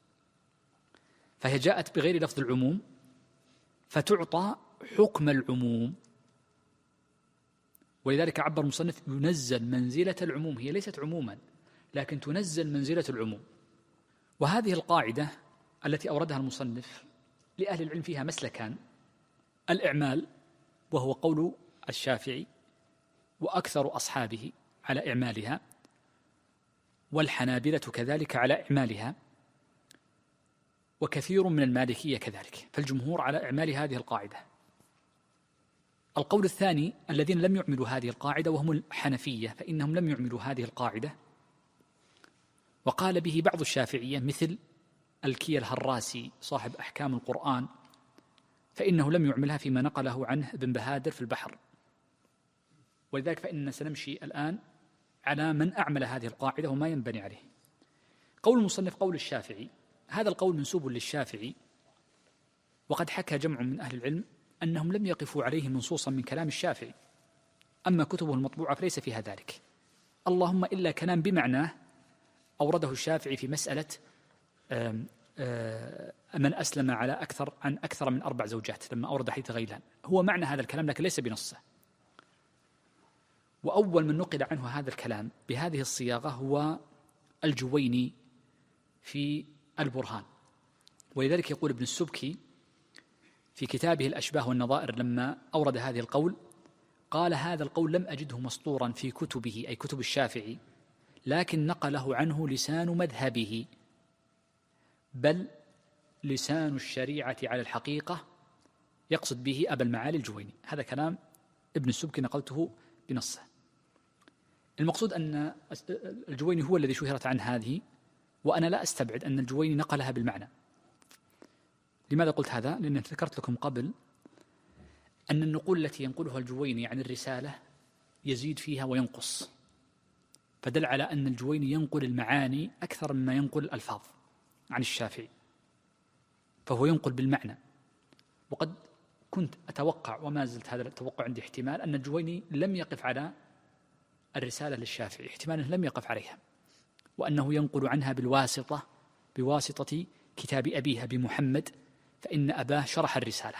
فهي جاءت بغير لفظ العموم فتعطى حكم العموم. ولذلك عبر المصنف ينزل منزلة العموم، هي ليست عموما لكن تنزل منزلة العموم. وهذه القاعدة التي أوردها المصنف لأهل العلم فيها مسلكان: الإعمال وهو قول الشافعي وأكثر أصحابه على إعمالها، والحنابلة كذلك على إعمالها، وكثير من المالكية كذلك، فالجمهور على إعمال هذه القاعدة. القول الثاني الذين لم يعملوا هذه القاعدة وهم الحنفية، فإنهم لم يعملوا هذه القاعدة، وقال به بعض الشافعية مثل الكي الهراسي صاحب أحكام القرآن، فإنه لم يعملها فيما نقله عنه ابن بهادر في البحر. ولذلك فإننا سنمشي الآن على من أعمل هذه القاعدة وما ينبني عليه. قول المصنف قول الشافعي، هذا القول منسوب للشافعي، وقد حكى جمع من أهل العلم أنهم لم يقفوا عليه منصوصا من كلام الشافعي، أما كتبه المطبوعة فليس فيها ذلك، اللهم إلا كلام بمعناه أورده الشافعي في مسألة من أسلم على أكثر من 4 زوجات لما أورد حديث غيلان، هو معنى هذا الكلام لكن ليس بنصه. وأول من نقل عنه هذا الكلام بهذه الصياغة هو الجويني في البرهان. ولذلك يقول ابن السبكي في كتابه الأشباه والنظائر لما أورد هذه القول، قال: هذا القول لم أجده مسطورا في كتبه أي كتب الشافعي، لكن نقله عنه لسان مذهبه، بل لسان الشريعة على الحقيقة، يقصد به أبا المعالي الجويني. هذا كلام ابن السبكي نقلته بنصه. المقصود أن الجويني هو الذي شهرت عن هذه، وأنا لا أستبعد أن الجويني نقلها بالمعنى. لماذا قلت هذا؟ لأن ذكرت لكم قبل أن النقول التي ينقلها الجويني عن الرسالة يزيد فيها وينقص، فدل على أن الجويني ينقل المعاني أكثر مما ينقل الألفاظ عن الشافعي، فهو ينقل بالمعنى. وقد كنت أتوقع وما زلت هذا التوقع عندي احتمال أن الجويني لم يقف على الرسالة للشافعي، احتمال أنه لم يقف عليها، وأنه ينقل عنها بواسطة كتاب أبيها بمحمد، فإن أباه شرح الرسالة.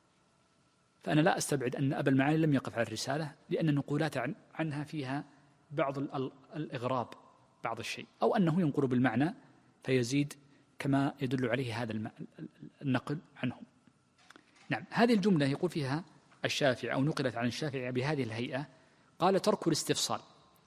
فأنا لا أستبعد أن أبا المعالي لم يقف على الرسالة، لأن النقولات عنها فيها بعض الإغراب بعض الشيء، أو أنه ينقل بالمعنى فيزيد كما يدل عليه هذا النقل عنهم. نعم، هذه الجملة يقول فيها الشافعي أو نقلت عن الشافعي بهذه الهيئة، قال: ترك الاستفصال.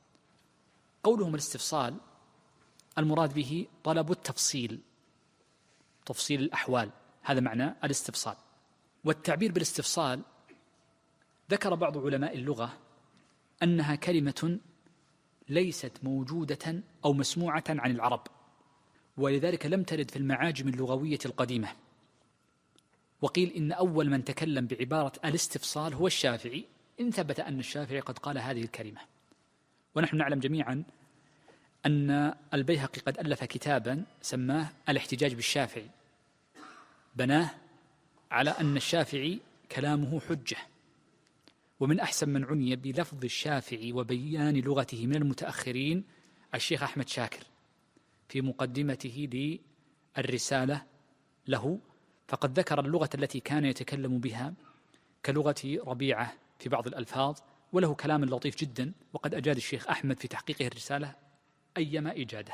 قولهم الاستفصال المراد به طلب التفصيل، تفصيل الأحوال، هذا معنى الاستفصال. والتعبير بالاستفصال ذكر بعض علماء اللغة أنها كلمة ليست موجودة أو مسموعة عن العرب، ولذلك لم ترد في المعاجم اللغوية القديمة. وقيل إن أول من تكلم بعبارة الاستفصال هو الشافعي، إن ثبت أن الشافعي قد قال هذه الكلمة. ونحن نعلم جميعا أن البيهقي قد ألف كتابا سماه الاحتجاج بالشافعي، بناه على أن الشافعي كلامه حجة، ومن أحسن من عني بلفظ الشافعي وبيان لغته من المتأخرين الشيخ أحمد شاكر في مقدمته للرسالة له، فقد ذكر اللغة التي كان يتكلم بها كلغة ربيعة في بعض الألفاظ، وله كلام لطيف جدا، وقد أجاد الشيخ أحمد في تحقيقه الرسالة أيما إجادة.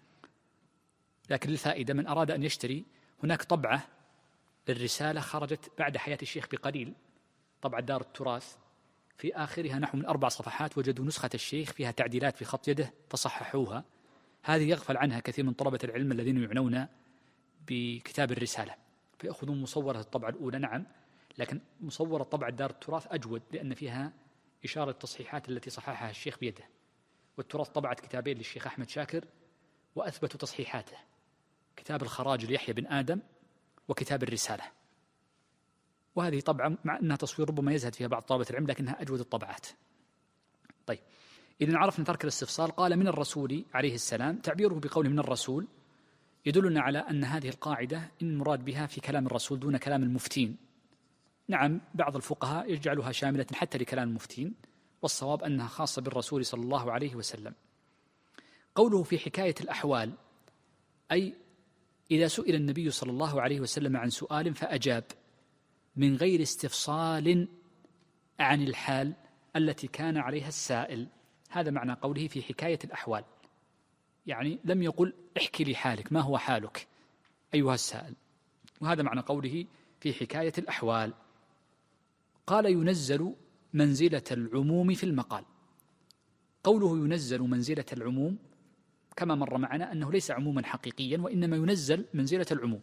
لكن للفائدة من أراد أن يشتري، هناك طبعة للرسالة خرجت بعد حياة الشيخ بقليل، طبعة دار التراث، في آخرها نحو من 4 صفحات وجدوا نسخة الشيخ فيها تعديلات في خط يده فصححوها. هذه يغفل عنها كثير من طلبة العلم الذين يعنون بكتاب الرسالة، فيأخذون مصورة الطبعة الأولى، نعم، لكن مصورة طبعة دار التراث أجود لأن فيها إشارة التصحيحات التي صححها الشيخ بيده. والتراث طبعت كتابين للشيخ أحمد شاكر وأثبتوا تصحيحاته، كتاب الخراج ليحيى بن آدم وكتاب الرسالة، وهذه طبعا مع أنها تصوير ربما يزهد فيها بعض طلبة العلم لكنها أجود الطبعات. طيب، إذن عرفنا ترك الاستفصال. قال من الرسول عليه السلام، تعبيره بقوله من الرسول يدلنا على أن هذه القاعدة إن المراد بها في كلام الرسول دون كلام المفتين. نعم، بعض الفقهاء يجعلها شاملة حتى لكلام المفتين، والصواب أنها خاصة بالرسول صلى الله عليه وسلم. قوله في حكاية الأحوال، أي إذا سئل النبي صلى الله عليه وسلم عن سؤال فأجاب من غير استفصال عن الحال التي كان عليها السائل، هذا معنى قوله في حكاية الأحوال، يعني لم يقل احكي لي حالك، ما هو حالك أيها السائل، وهذا معنى قوله في حكاية الأحوال. قال ينزل منزلة العموم في المقال. قوله ينزل منزلة العموم كما مر معنا أنه ليس عموما حقيقيا، وإنما ينزل منزلة العموم.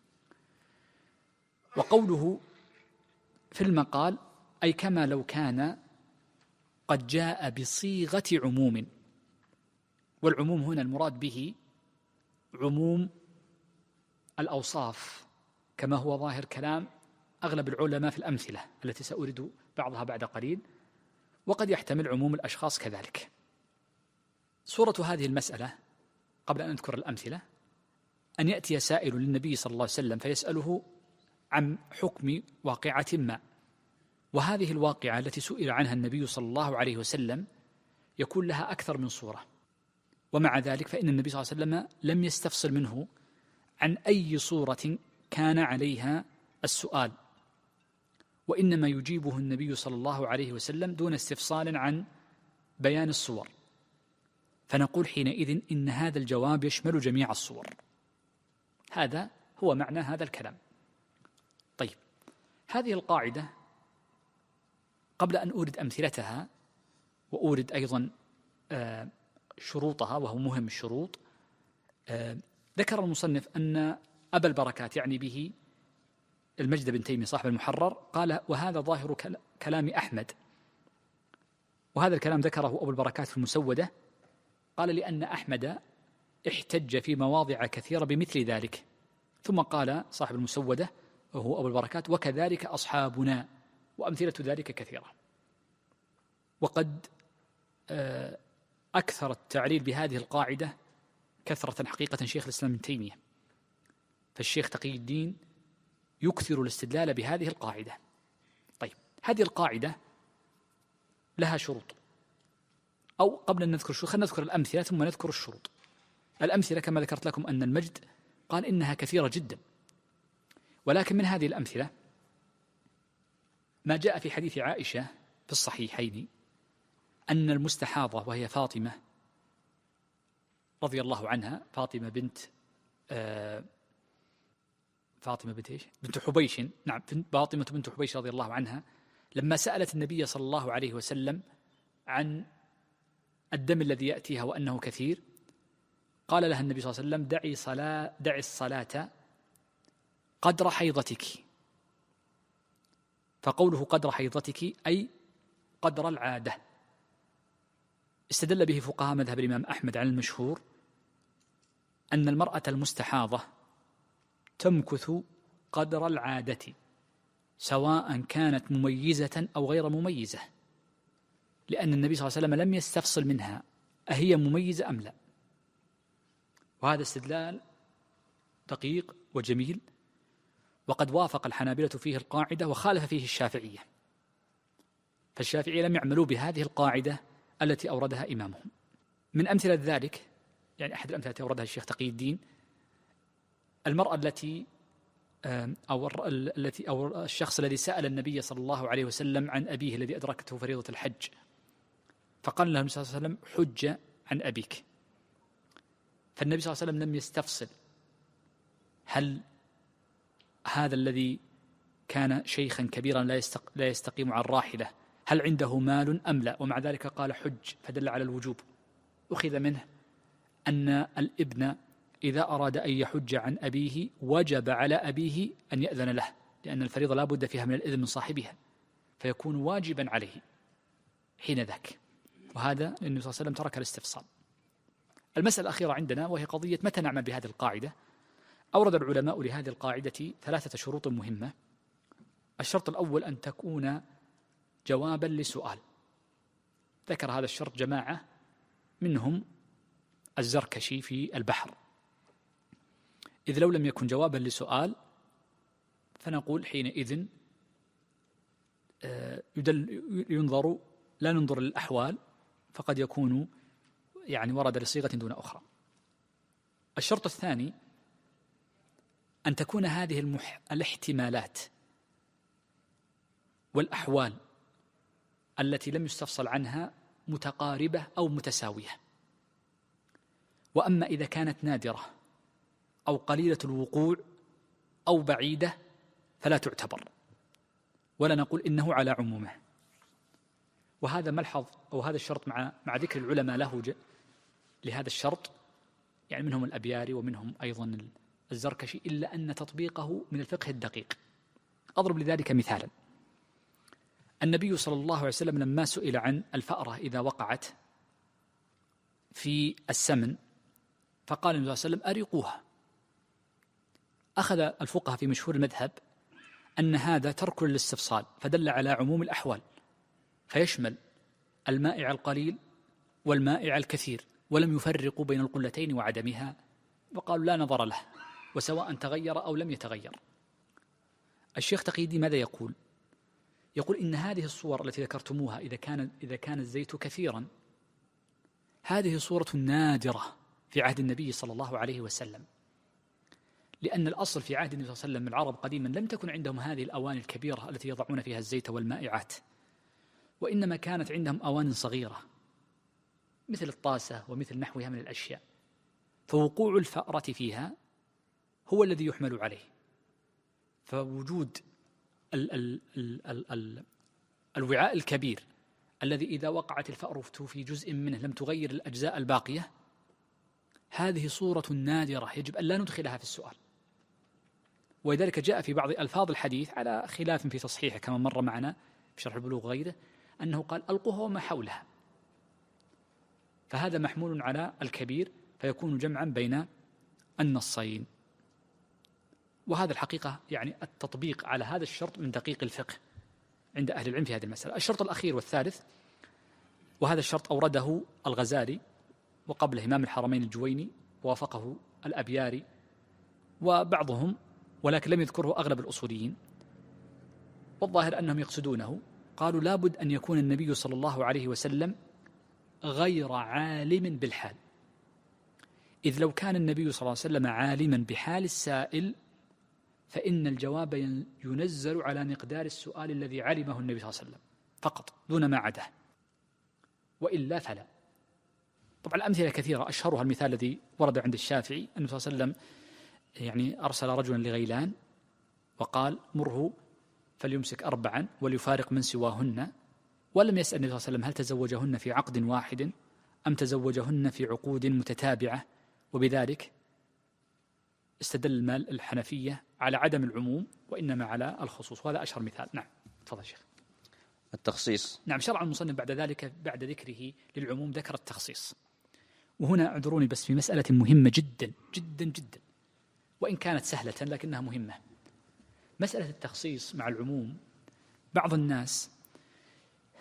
وقوله في المقال أي كما لو كان قد جاء بصيغة عموم، والعموم هنا المراد به عموم الأوصاف كما هو ظاهر كلام أغلب العلماء في الأمثلة التي سأرد بعضها بعد قليل، وقد يحتمل عموم الأشخاص كذلك. صورة هذه المسألة قبل أن نذكر الأمثلة أن يأتي سائل للنبي صلى الله عليه وسلم فيسأله عن حكم واقعة ما، وهذه الواقعة التي سئل عنها النبي صلى الله عليه وسلم يكون لها أكثر من صورة، ومع ذلك فإن النبي صلى الله عليه وسلم لم يستفصل منه عن أي صورة كان عليها السؤال، وإنما يجيبه النبي صلى الله عليه وسلم دون استفصال عن بيان الصور، فنقول حينئذ إن هذا الجواب يشمل جميع الصور. هذا هو معنى هذا الكلام. طيب، هذه القاعدة قبل أن أورد أمثلتها وأورد أيضا شروطها، وهو مهم الشروط، ذكر المصنف أن أبا البركات يعني به المجد بن تيمية صاحب المحرر قال وهذا ظاهر كلام أحمد، وهذا الكلام ذكره أبو البركات في المسودة، قال لأن أحمد احتج في مواضع كثيرة بمثل ذلك، ثم قال صاحب المسودة وهو أبو البركات وكذلك أصحابنا، وأمثلة ذلك كثيرة. وقد أكثر التعليل بهذه القاعدة كثرة حقيقة شيخ الإسلام ابن تيمية، فالشيخ تقي الدين يكثر الاستدلال بهذه القاعدة. طيب، هذه القاعدة لها شروط، أو قبل أن نذكر الشروط خلينا نذكر الأمثلة ثم نذكر الشروط. الأمثلة كما ذكرت لكم أن المجد قال إنها كثيرة جدا، ولكن من هذه الأمثلة ما جاء في حديث عائشة في الصحيحين أن المستحاضة وهي فاطمة رضي الله عنها، فاطمة بنت بنت حبيش، نعم فاطمة بنت حبيش رضي الله عنها، لما سألت النبي صلى الله عليه وسلم عن الدم الذي يأتيها وأنه كثير، قال لها النبي صلى الله عليه وسلم دعي الصلاة قدر حيضتك. فقوله قدر حيضتك أي قدر العادة. استدل به فقهاء مذهب الإمام أحمد على المشهور أن المرأة المستحاضة تمكث قدر العادة سواء كانت مميزة أو غير مميزة، لأن النبي صلى الله عليه وسلم لم يستفصل منها أهي مميزة أم لا. وهذا استدلال دقيق وجميل، وقد وافق الحنابلة فيه القاعدة وخالف فيه الشافعية، فالشافعية لم يعملوا بهذه القاعدة التي أوردها إمامهم. من أمثلة ذلك، يعني أحد الأمثلة التي أوردها الشيخ تقي الدين، المرأة أو الشخص الذي سأل النبي صلى الله عليه وسلم عن أبيه الذي أدركته فريضة الحج، فقال له النبي صلى الله عليه وسلم: حج عن أبيك. فالنبي صلى الله عليه وسلم لم يستفصل هل هذا الذي كان شيخا كبيرا لا يستقيم على الراحلة هل عنده مال أم لا، ومع ذلك قال حج، فدل على الوجوب. أخذ منه أن الابن إذا أراد أن يحج عن أبيه وجب على أبيه أن يأذن له، لأن الفريضة لا بد فيها من الإذن من صاحبها، فيكون واجبا عليه حين ذاك. وهذا النبي صلى الله عليه وسلم ترك الاستفصال. المسألة الأخيرة عندنا وهي قضية متى نعمل بهذه القاعدة. أورد العلماء لهذه القاعدة 3 شروط مهمة. الشرط الأول أن تكون جوابا لسؤال. ذكر هذا الشرط جماعة منهم الزركشي في البحر، إذ لو لم يكن جوابا لسؤال فنقول حينئذ لا ننظر للأحوال، فقد يكون يعني ورد لصيغة دون أخرى. الشرط الثاني أن تكون هذه الاحتمالات والأحوال التي لم يستفصل عنها متقاربة أو متساوية. وأما إذا كانت نادرة أو قليلة الوقوع أو بعيدة فلا تعتبر، ولا نقول إنه على عمومه. وهذا ملحظ أو هذا الشرط مع ذكر العلماء له لهذا الشرط، يعني منهم الأبياري ومنهم أيضا الزركشي، إلا أن تطبيقه من الفقه الدقيق. أضرب لذلك مثالا. النبي صلى الله عليه وسلم لما سئل عن الفأرة إذا وقعت في السمن فقال النبي صلى الله عليه وسلم: أريقوها. أخذ الفقهاء في مشهور المذهب أن هذا ترك للاستفصال، فدل على عموم الأحوال، فيشمل المائع القليل والمائع الكثير، ولم يفرقوا بين القلتين وعدمها، وقالوا لا نظر له، وسواء تغير أو لم يتغير. الشيخ تقي الدين ماذا يقول؟ يقول إن هذه الصور التي ذكرتموها إذا كان الزيت كثيرا، هذه صورة نادرة في عهد النبي صلى الله عليه وسلم، لأن الأصل في عهد النبي صلى الله عليه وسلم العرب قديما لم تكن عندهم هذه الأواني الكبيرة التي يضعون فيها الزيت والمائعات، وإنما كانت عندهم أواني صغيرة مثل الطاسة ومثل نحوها من الأشياء، فوقوع الفأرة فيها هو الذي يحمل عليه. فوجود الوعاء الكبير الذي إذا وقعت الفأرة في جزء منه لم تغير الأجزاء الباقية، هذه صورة نادرة يجب أن لا ندخلها في السؤال. ولذلك جاء في بعض ألفاظ الحديث على خلاف في تصحيحه كما مر معنا في شرح البلوغ وغيره، أنه قال: ألقوها وما حولها. فهذا محمول على الكبير، فيكون جمعا بين النصين. وهذا الحقيقة يعني التطبيق على هذا الشرط من دقيق الفقه عند أهل العلم في هذه المسألة. الشرط الأخير والثالث، وهذا الشرط أورده الغزالي وقبله إمام الحرمين الجويني، ووافقه الأبياري وبعضهم، ولكن لم يذكره أغلب الأصوليين، والظاهر أنهم يقصدونه. قالوا: لابد أن يكون النبي صلى الله عليه وسلم غير عالم بالحال، إذ لو كان النبي صلى الله عليه وسلم عالما بحال السائل فإن الجواب ينزل على مقدار السؤال الذي علمه النبي صلى الله عليه وسلم فقط دون ما عداه، وإلا فلا. طبعا الأمثلة كثيرة، أشهرها المثال الذي ورد عند الشافعي أنه صلى الله عليه وسلم يعني أرسل رجلا لغيلان وقال: مره فليمسك 4 وليفارق من سواهن، ولم يسأل النبي صلى الله عليه وسلم هل تزوجهن في عقد واحد أم تزوجهن في عقود متتابعة، وبذلك استدل الحنفية على عدم العموم وإنما على الخصوص. وهذا أشهر مثال. نعم تفضل شيخ. التخصيص. نعم، شرع المصنف بعد ذلك بعد ذكره للعموم ذكر التخصيص. وهنا اعذروني بس في مسألة مهمة جدا جدا جدا، وإن كانت سهلة لكنها مهمة. مسألة التخصيص مع العموم، بعض الناس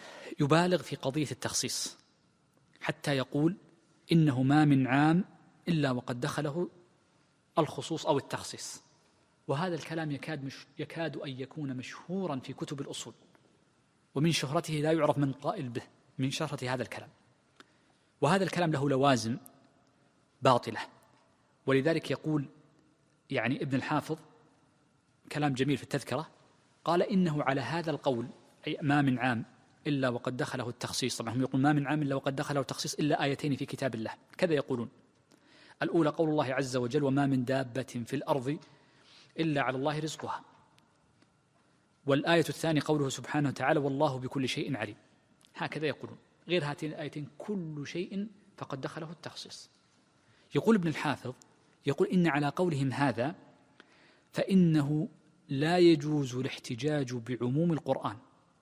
يبالغ في قضية التخصيص حتى يقول إنه ما من عام إلا وقد دخله الخصوص أو التخصيص، وهذا الكلام يكاد أن يكون مشهورا في كتب الأصول، ومن شهرته لا يعرف من قائل به من شهرة هذا الكلام. وهذا الكلام له لوازم باطلة، ولذلك يقول يعني ابن الحافظ كلام جميل في التذكرة، قال إنه على هذا القول، أي ما من عام إلا وقد دخله التخصيص، طبعا هم يقولون ما من عام إلا وقد دخله التخصيص إلا آيتين في كتاب الله، كذا يقولون. الأولى قول الله عز وجل وما من دابة في الأرض إلا على الله رزقها، والآية الثانية قوله سبحانه وتعالى والله بكل شيء عليم، هكذا يقولون. غير هاتين الآيتين كل شيء فقد دخله التخصيص. يقول ابن الحافظ يقول إن على قولهم هذا فإنه لا يجوز الاحتجاج بعموم القرآن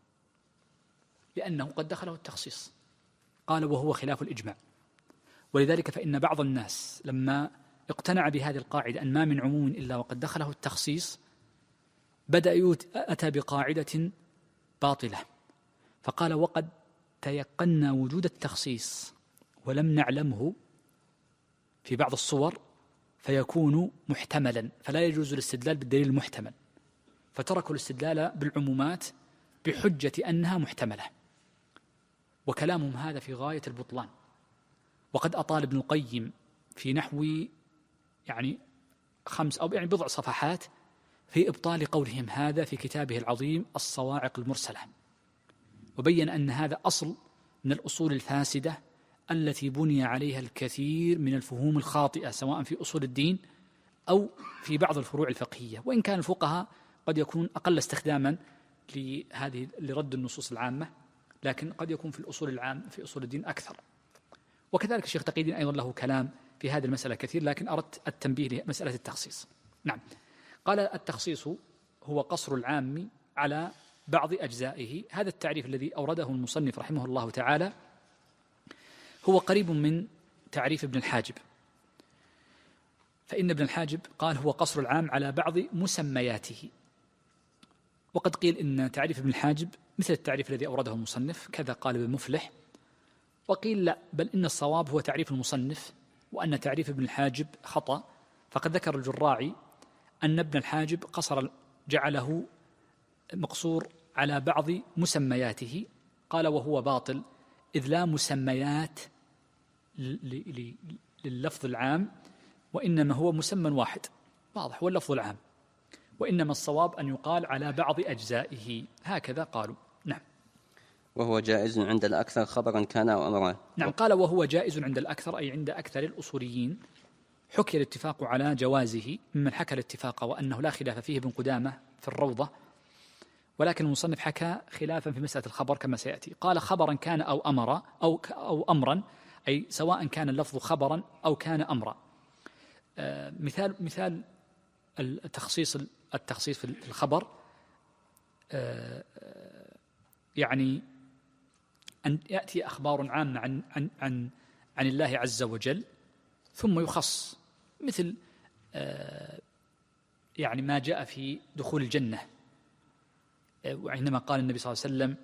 لأنه قد دخله التخصيص. قال وهو خلاف الإجماع، ولذلك فإن بعض الناس لما اقتنع بهذه القاعدة أن ما من عموم إلا وقد دخله التخصيص بدأ أتى بقاعدة باطلة، فقال وقد تيقنا وجود التخصيص ولم نعلمه في بعض الصور فيكون محتملا، فلا يجوز الاستدلال بالدليل المحتمل، فتركوا الاستدلال بالعمومات بحجة أنها محتملة، وكلامهم هذا في غاية البطلان. وقد أطال ابن القيم في نحو يعني 5 أو يعني بضع صفحات في إبطال قولهم هذا في كتابه العظيم الصواعق المرسلة، وبين أن هذا أصل من الأصول الفاسدة التي بني عليها الكثير من الفهوم الخاطئة سواء في أصول الدين أو في بعض الفروع الفقهية، وإن كان الفقهاء قد يكون أقل استخداما لرد النصوص العامة، لكن قد يكون في الأصول العام في أصول الدين أكثر. وكذلك الشيخ تقي الدين أيضا له كلام في هذه المسألة كثير، لكن أردت التنبيه لمسألة التخصيص. نعم، قال التخصيص هو قصر العام على بعض أجزائه. هذا التعريف الذي أورده المصنف رحمه الله تعالى هو قريب من تعريف ابن الحاجب، فإن ابن الحاجب قال هو قصر العام على بعض مسمياته، وقد قيل إن تعريف ابن الحاجب مثل التعريف الذي أورده المصنف، كذا قال ابن مفلح، وقيل لا، بل إن الصواب هو تعريف المصنف، وأن تعريف ابن الحاجب خطأ. فقد ذكر الجراعي أن ابن الحاجب جعله مقصور على بعض مسمياته، قال وهو باطل إذ لا مسميات لللفظ العام، وإنما هو مسمى واحد واضح هو اللفظ العام، وإنما الصواب أن يقال على بعض أجزائه، هكذا قالوا. نعم. وهو جائز عند الأكثر خبرا كان أو أمرا. نعم، قال وهو جائز عند الأكثر أي عند أكثر الأصوليين. حكي الاتفاق على جوازه ممن حكى الاتفاق وأنه لا خلاف فيه ابن قدامة في الروضة، ولكن المصنف حكى خلافا في مسألة الخبر كما سيأتي. قال خبرا كان أو أمرا أو أمرا، أي سواء كان اللفظ خبرا أو كان أمرا. مثال التخصيص في الخبر يعني أن يأتي أخبار عامة عن الله عز وجل ثم يخص، مثل يعني ما جاء في دخول الجنة، وعندما قال النبي صلى الله عليه وسلم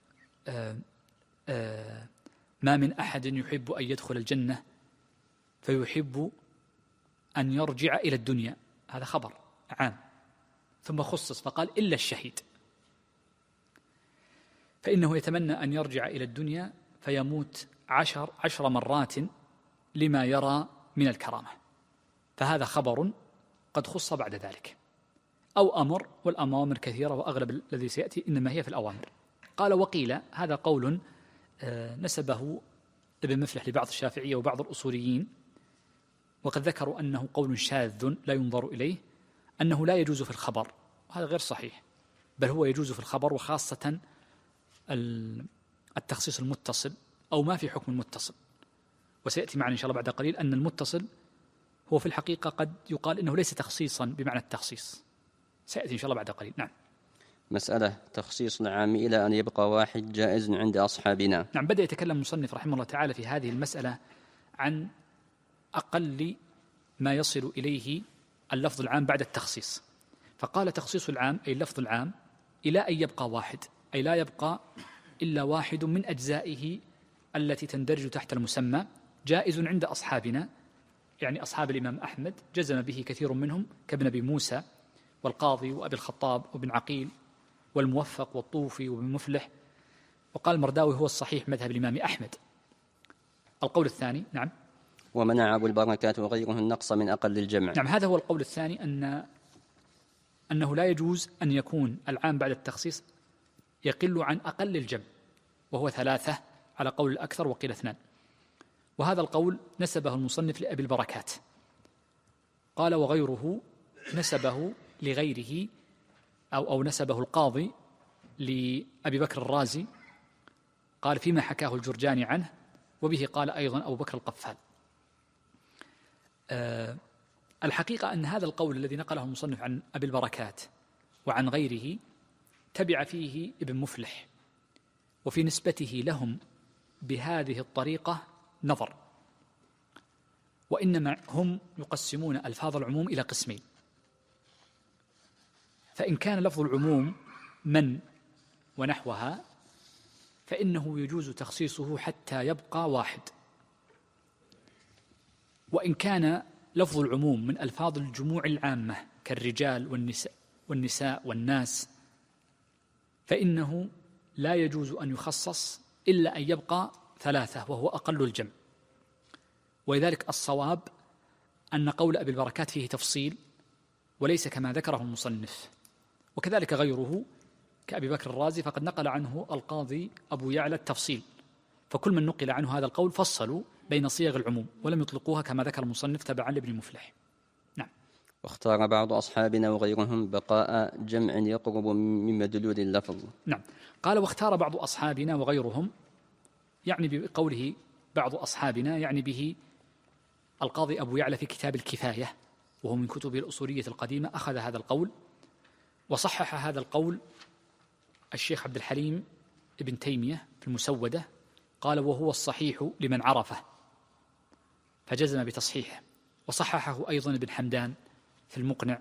ما من أحد يحب أن يدخل الجنة فيحب أن يرجع إلى الدنيا، هذا خبر عام، ثم خصص فقال إلا الشهيد، فإنه يتمنى أن يرجع إلى الدنيا فيموت 10 مرات لما يرى من الكرامة، فهذا خبر قد خص بعد ذلك، أو أمر، والأمامر كثيرة وأغلب الذي سيأتي إنما هي في الأوامر. قال وقيل هذا قول نسبه ابن مفلح لبعض الشافعية وبعض الأصوليين، وقد ذكروا أنه قول شاذ لا ينظر إليه، أنه لا يجوز في الخبر، وهذا غير صحيح، بل هو يجوز في الخبر، وخاصة التخصيص المتصل أو ما في حكم المتصل. وسيأتي معنا إن شاء الله بعد قليل أن المتصل هو في الحقيقة قد يقال إنه ليس تخصيصا بمعنى التخصيص، سيأتي إن شاء الله بعد قليل. نعم. مسألة تخصيص العام إلى أن يبقى واحد جائز عند أصحابنا. نعم، بدأ يتكلم المصنف رحمه الله تعالى في هذه المسألة عن أقل ما يصل إليه اللفظ العام بعد التخصيص، فقال تخصيص العام أي اللفظ العام إلى أن يبقى واحد، أي لا يبقى إلا واحد من أجزائه التي تندرج تحت المسمى جائز عند أصحابنا، يعني أصحاب الإمام أحمد جزم به كثير منهم كابن أبي موسى والقاضي وأبي الخطاب وابن عقيل والموفق والطوفي وابن مفلح. وقال المرداوي هو الصحيح مذهب الإمام أحمد. القول الثاني نعم، ومنع أبو البركات وغيره النقص من أقل الجمع. نعم، هذا هو القول الثاني، أنه لا يجوز أن يكون العام بعد التخصيص يقل عن أقل الجمع، وهو 3 على قول الأكثر وقيل 2. وهذا القول نسبه المصنف لأبي البركات، قال وغيره نسبه لغيره أو نسبه القاضي لأبي بكر الرازي، قال فيما حكاه الجرجاني عنه، وبه قال أيضا أبو بكر القفال. الحقيقة أن هذا القول الذي نقله المصنف عن أبي البركات وعن غيره تبع فيه ابن مفلح، وفي نسبته لهم بهذه الطريقة نظر، وإنما هم يقسمون ألفاظ العموم إلى قسمين. فإن كان لفظ العموم من ونحوها فإنه يجوز تخصيصه حتى يبقى واحد، وإن كان لفظ العموم من ألفاظ الجموع العامة كالرجال والنساء والناس فإنه لا يجوز أن يخصص إلا أن يبقى 3 وهو أقل الجمع. ولذلك الصواب أن قول أبي البركات فيه تفصيل وليس كما ذكره المصنف، وكذلك غيره كأبي بكر الرازي فقد نقل عنه القاضي أبو يعلى التفصيل، فكل من نقل عنه هذا القول فصلوا بين صيغ العموم ولم يطلقوها كما ذكر المصنف تبعا لابن مفلح. نعم. واختار بعض أصحابنا وغيرهم بقاء جمع يقرب من مدلول اللفظ. نعم، قال واختار بعض أصحابنا وغيرهم، يعني بقوله بعض أصحابنا يعني به القاضي أبو يعلى في كتاب الكفاية، وهو من كتبه الأصولية القديمة، أخذ هذا القول وصحح هذا القول الشيخ عبد الحليم ابن تيمية في المسودة، قال وهو الصحيح لمن عرفه، فجزم بتصحيحه، وصححه أيضا ابن حمدان في المقنع.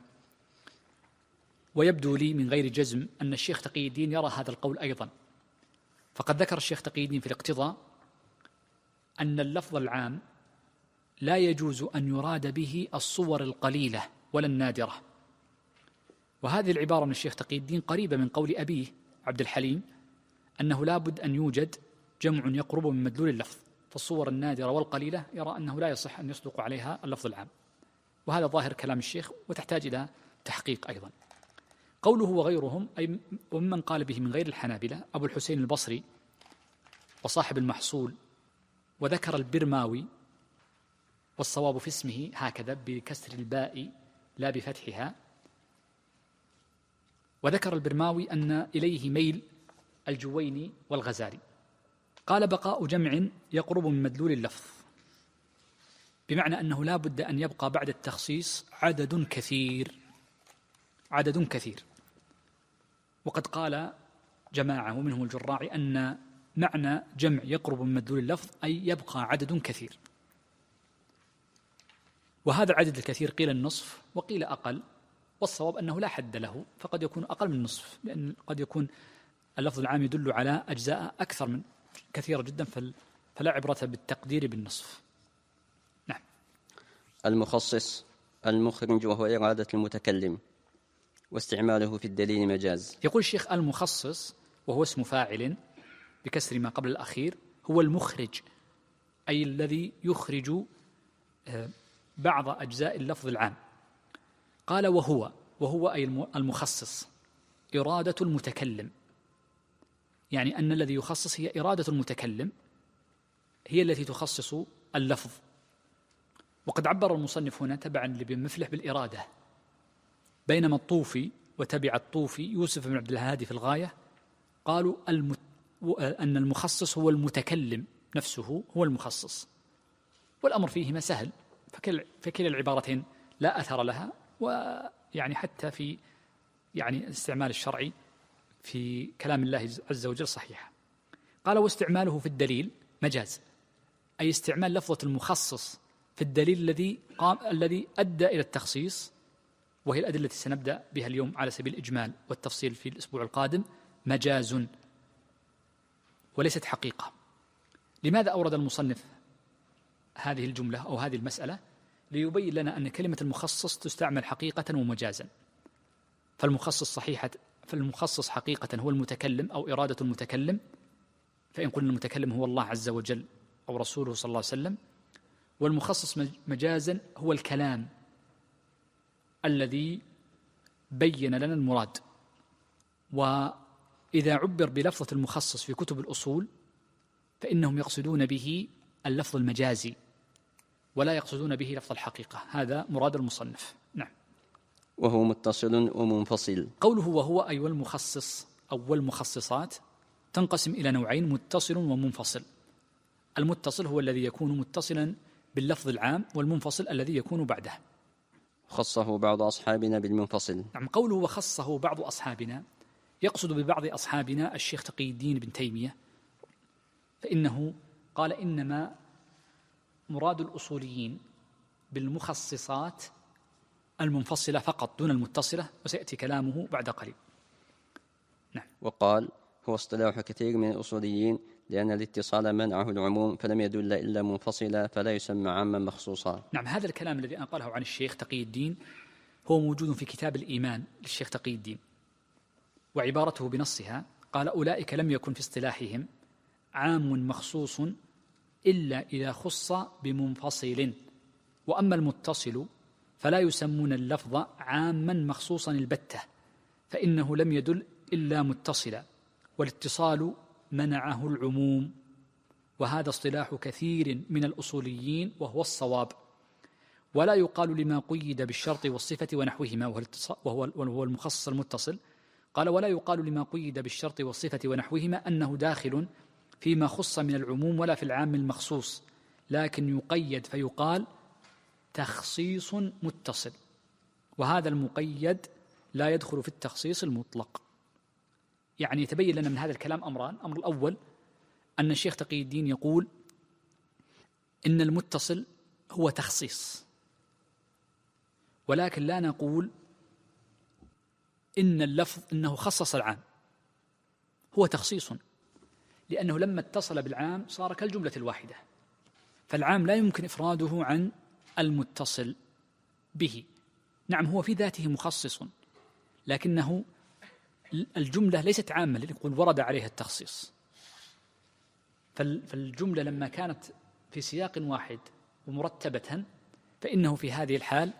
ويبدو لي من غير جزم أن الشيخ تقي الدين يرى هذا القول أيضا، فقد ذكر الشيخ تقي الدين في الاقتضاء أن اللفظ العام لا يجوز أن يراد به الصور القليلة ولا النادرة، وهذه العبارة من الشيخ تقي الدين قريبة من قول أبيه عبد الحليم أنه لا بد أن يوجد جمع يقرب من مدلول اللفظ، فالصور النادرة والقليلة يرى أنه لا يصح أن يصدق عليها اللفظ العام، وهذا ظاهر كلام الشيخ وتحتاج إلى تحقيق أيضا. قوله وغيرهم أي ومن قال به من غير الحنابلة أبو الحسين البصري وصاحب المحصول، وذكر البرماوي، والصواب في اسمه هكذا بكسر الباء لا بفتحها، وذكر البرماوي أن إليه ميل الجويني والغزالي. قال بقاء جمع يقرب من مدلول اللفظ، بمعنى أنه لا بد أن يبقى بعد التخصيص عدد كثير. وقد قال جماعة ومنهم الجراعي أن معنى جمع يقرب من مدلول اللفظ أي يبقى عدد كثير، وهذا العدد الكثير قيل النصف وقيل أقل، والصواب أنه لا حد له، فقد يكون أقل من النصف، لأن قد يكون اللفظ العام يدل على أجزاء أكثر من كثيرة جدا، فلا عبرة بالتقدير بالنصف. نعم. المخصص المخرج وهو إرادة المتكلم، واستعماله في الدليل مجاز. يقول الشيخ المخصص وهو اسم فاعل بكسر ما قبل الأخير، هو المخرج أي الذي يخرج بعض أجزاء اللفظ العام. قال وهو أي المخصص إرادة المتكلم، يعني أن الذي يخصص هي إرادة المتكلم، هي التي تخصص اللفظ. وقد عبر المصنف هنا تبعا لابن مفلح بالإرادة، بينما الطوفي وتبع الطوفي يوسف بن عبد الهادي في الغاية قالوا أن المخصص هو المتكلم نفسه هو المخصص، والأمر فيهما سهل، فكلا العبارتين لا أثر لها، ويعني حتى في يعني الاستعمال الشرعي في كلام الله عز وجل صحيح. قال واستعماله في الدليل مجاز، أي استعمال لفظة المخصص في الدليل الذي أدى إلى التخصيص، وهي الأدلة التي سنبدأ بها اليوم على سبيل الإجمال والتفصيل في الأسبوع القادم، مجاز. وليست حقيقة. لماذا أورد المصنف هذه الجملة أو هذه المسألة؟ ليبين لنا أن كلمة المخصص تستعمل حقيقة ومجازا. فالمخصص حقيقة هو المتكلم أو إرادة المتكلم، فإن قلنا المتكلم هو الله عز وجل أو رسوله صلى الله عليه وسلم. والمخصص مجازا هو الكلام الذي بين لنا المراد. وإذا عبر بلفظة المخصص في كتب الأصول فإنهم يقصدون به اللفظ المجازي ولا يقصدون به لفظ الحقيقة. هذا مراد المصنف. نعم. وهو متصل ومنفصل. قوله وهو أي والمخصص أو المخصصات تنقسم إلى نوعين: متصل ومنفصل. المتصل هو الذي يكون متصلا باللفظ العام، والمنفصل الذي يكون بعده. خصه بعض أصحابنا بالمنفصل. نعم. قوله وخصه بعض أصحابنا يقصد ببعض أصحابنا الشيخ تقي الدين بن تيمية، فإنه قال إنما مراد الأصوليين بالمخصصات المنفصلة فقط دون المتصلة، وسيأتي كلامه بعد قليل. نعم. وقال هو اصطلاح كثير من الأصوليين لأن الاتصال منعه العموم فلم يدل إلا منفصلا فلا يسمى عاما مخصوصا. نعم. هذا الكلام الذي أنقله عن الشيخ تقي الدين هو موجود في كتاب الإيمان للشيخ تقي الدين، وعبارته بنصها قال: أولئك لم يكن في اصطلاحهم عام مخصوص إلا إذا خص بمنفصل، وأما المتصل فلا يسمون اللفظ عاما مخصوصا البتة، فإنه لم يدل إلا متصلا، والاتصال منعه العموم، وهذا اصطلاح كثير من الأصوليين وهو الصواب. ولا يقال لما قيد بالشرط والصفة ونحوهما وهو المخصص المتصل. قال: ولا يقال لما قيد بالشرط والصفة ونحوهما أنه داخل فيما خص من العموم ولا في العام المخصوص، لكن يقيد فيقال تخصيص متصل، وهذا المقيد لا يدخل في التخصيص المطلق. يعني يتبين لنا من هذا الكلام أمران: الأمر الأول أن الشيخ تقي الدين يقول إن المتصل هو تخصيص، ولكن لا نقول إن اللفظ إنه خصص العام، هو تخصيص، لأنه لما اتصل بالعام صار كالجملة الواحدة، فالعام لا يمكن إفراده عن المتصل به. نعم، هو في ذاته مخصص، لكنه الجملة ليست عامة لنقول ورد عليها التخصيص. فالجملة لما كانت في سياق واحد ومرتبة فإنه في هذه الحال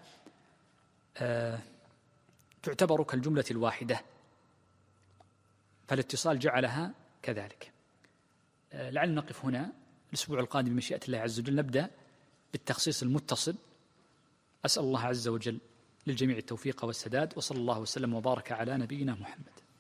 تعتبر كالجملة الواحدة، فالاتصال جعلها كذلك. لعل نقف هنا. الأسبوع القادم بمشيئة الله عز وجل نبدأ بالتخصيص المتصل. أسأل الله عز وجل للجميع التوفيق والسداد، وصلى الله وسلم وبارك على نبينا محمد.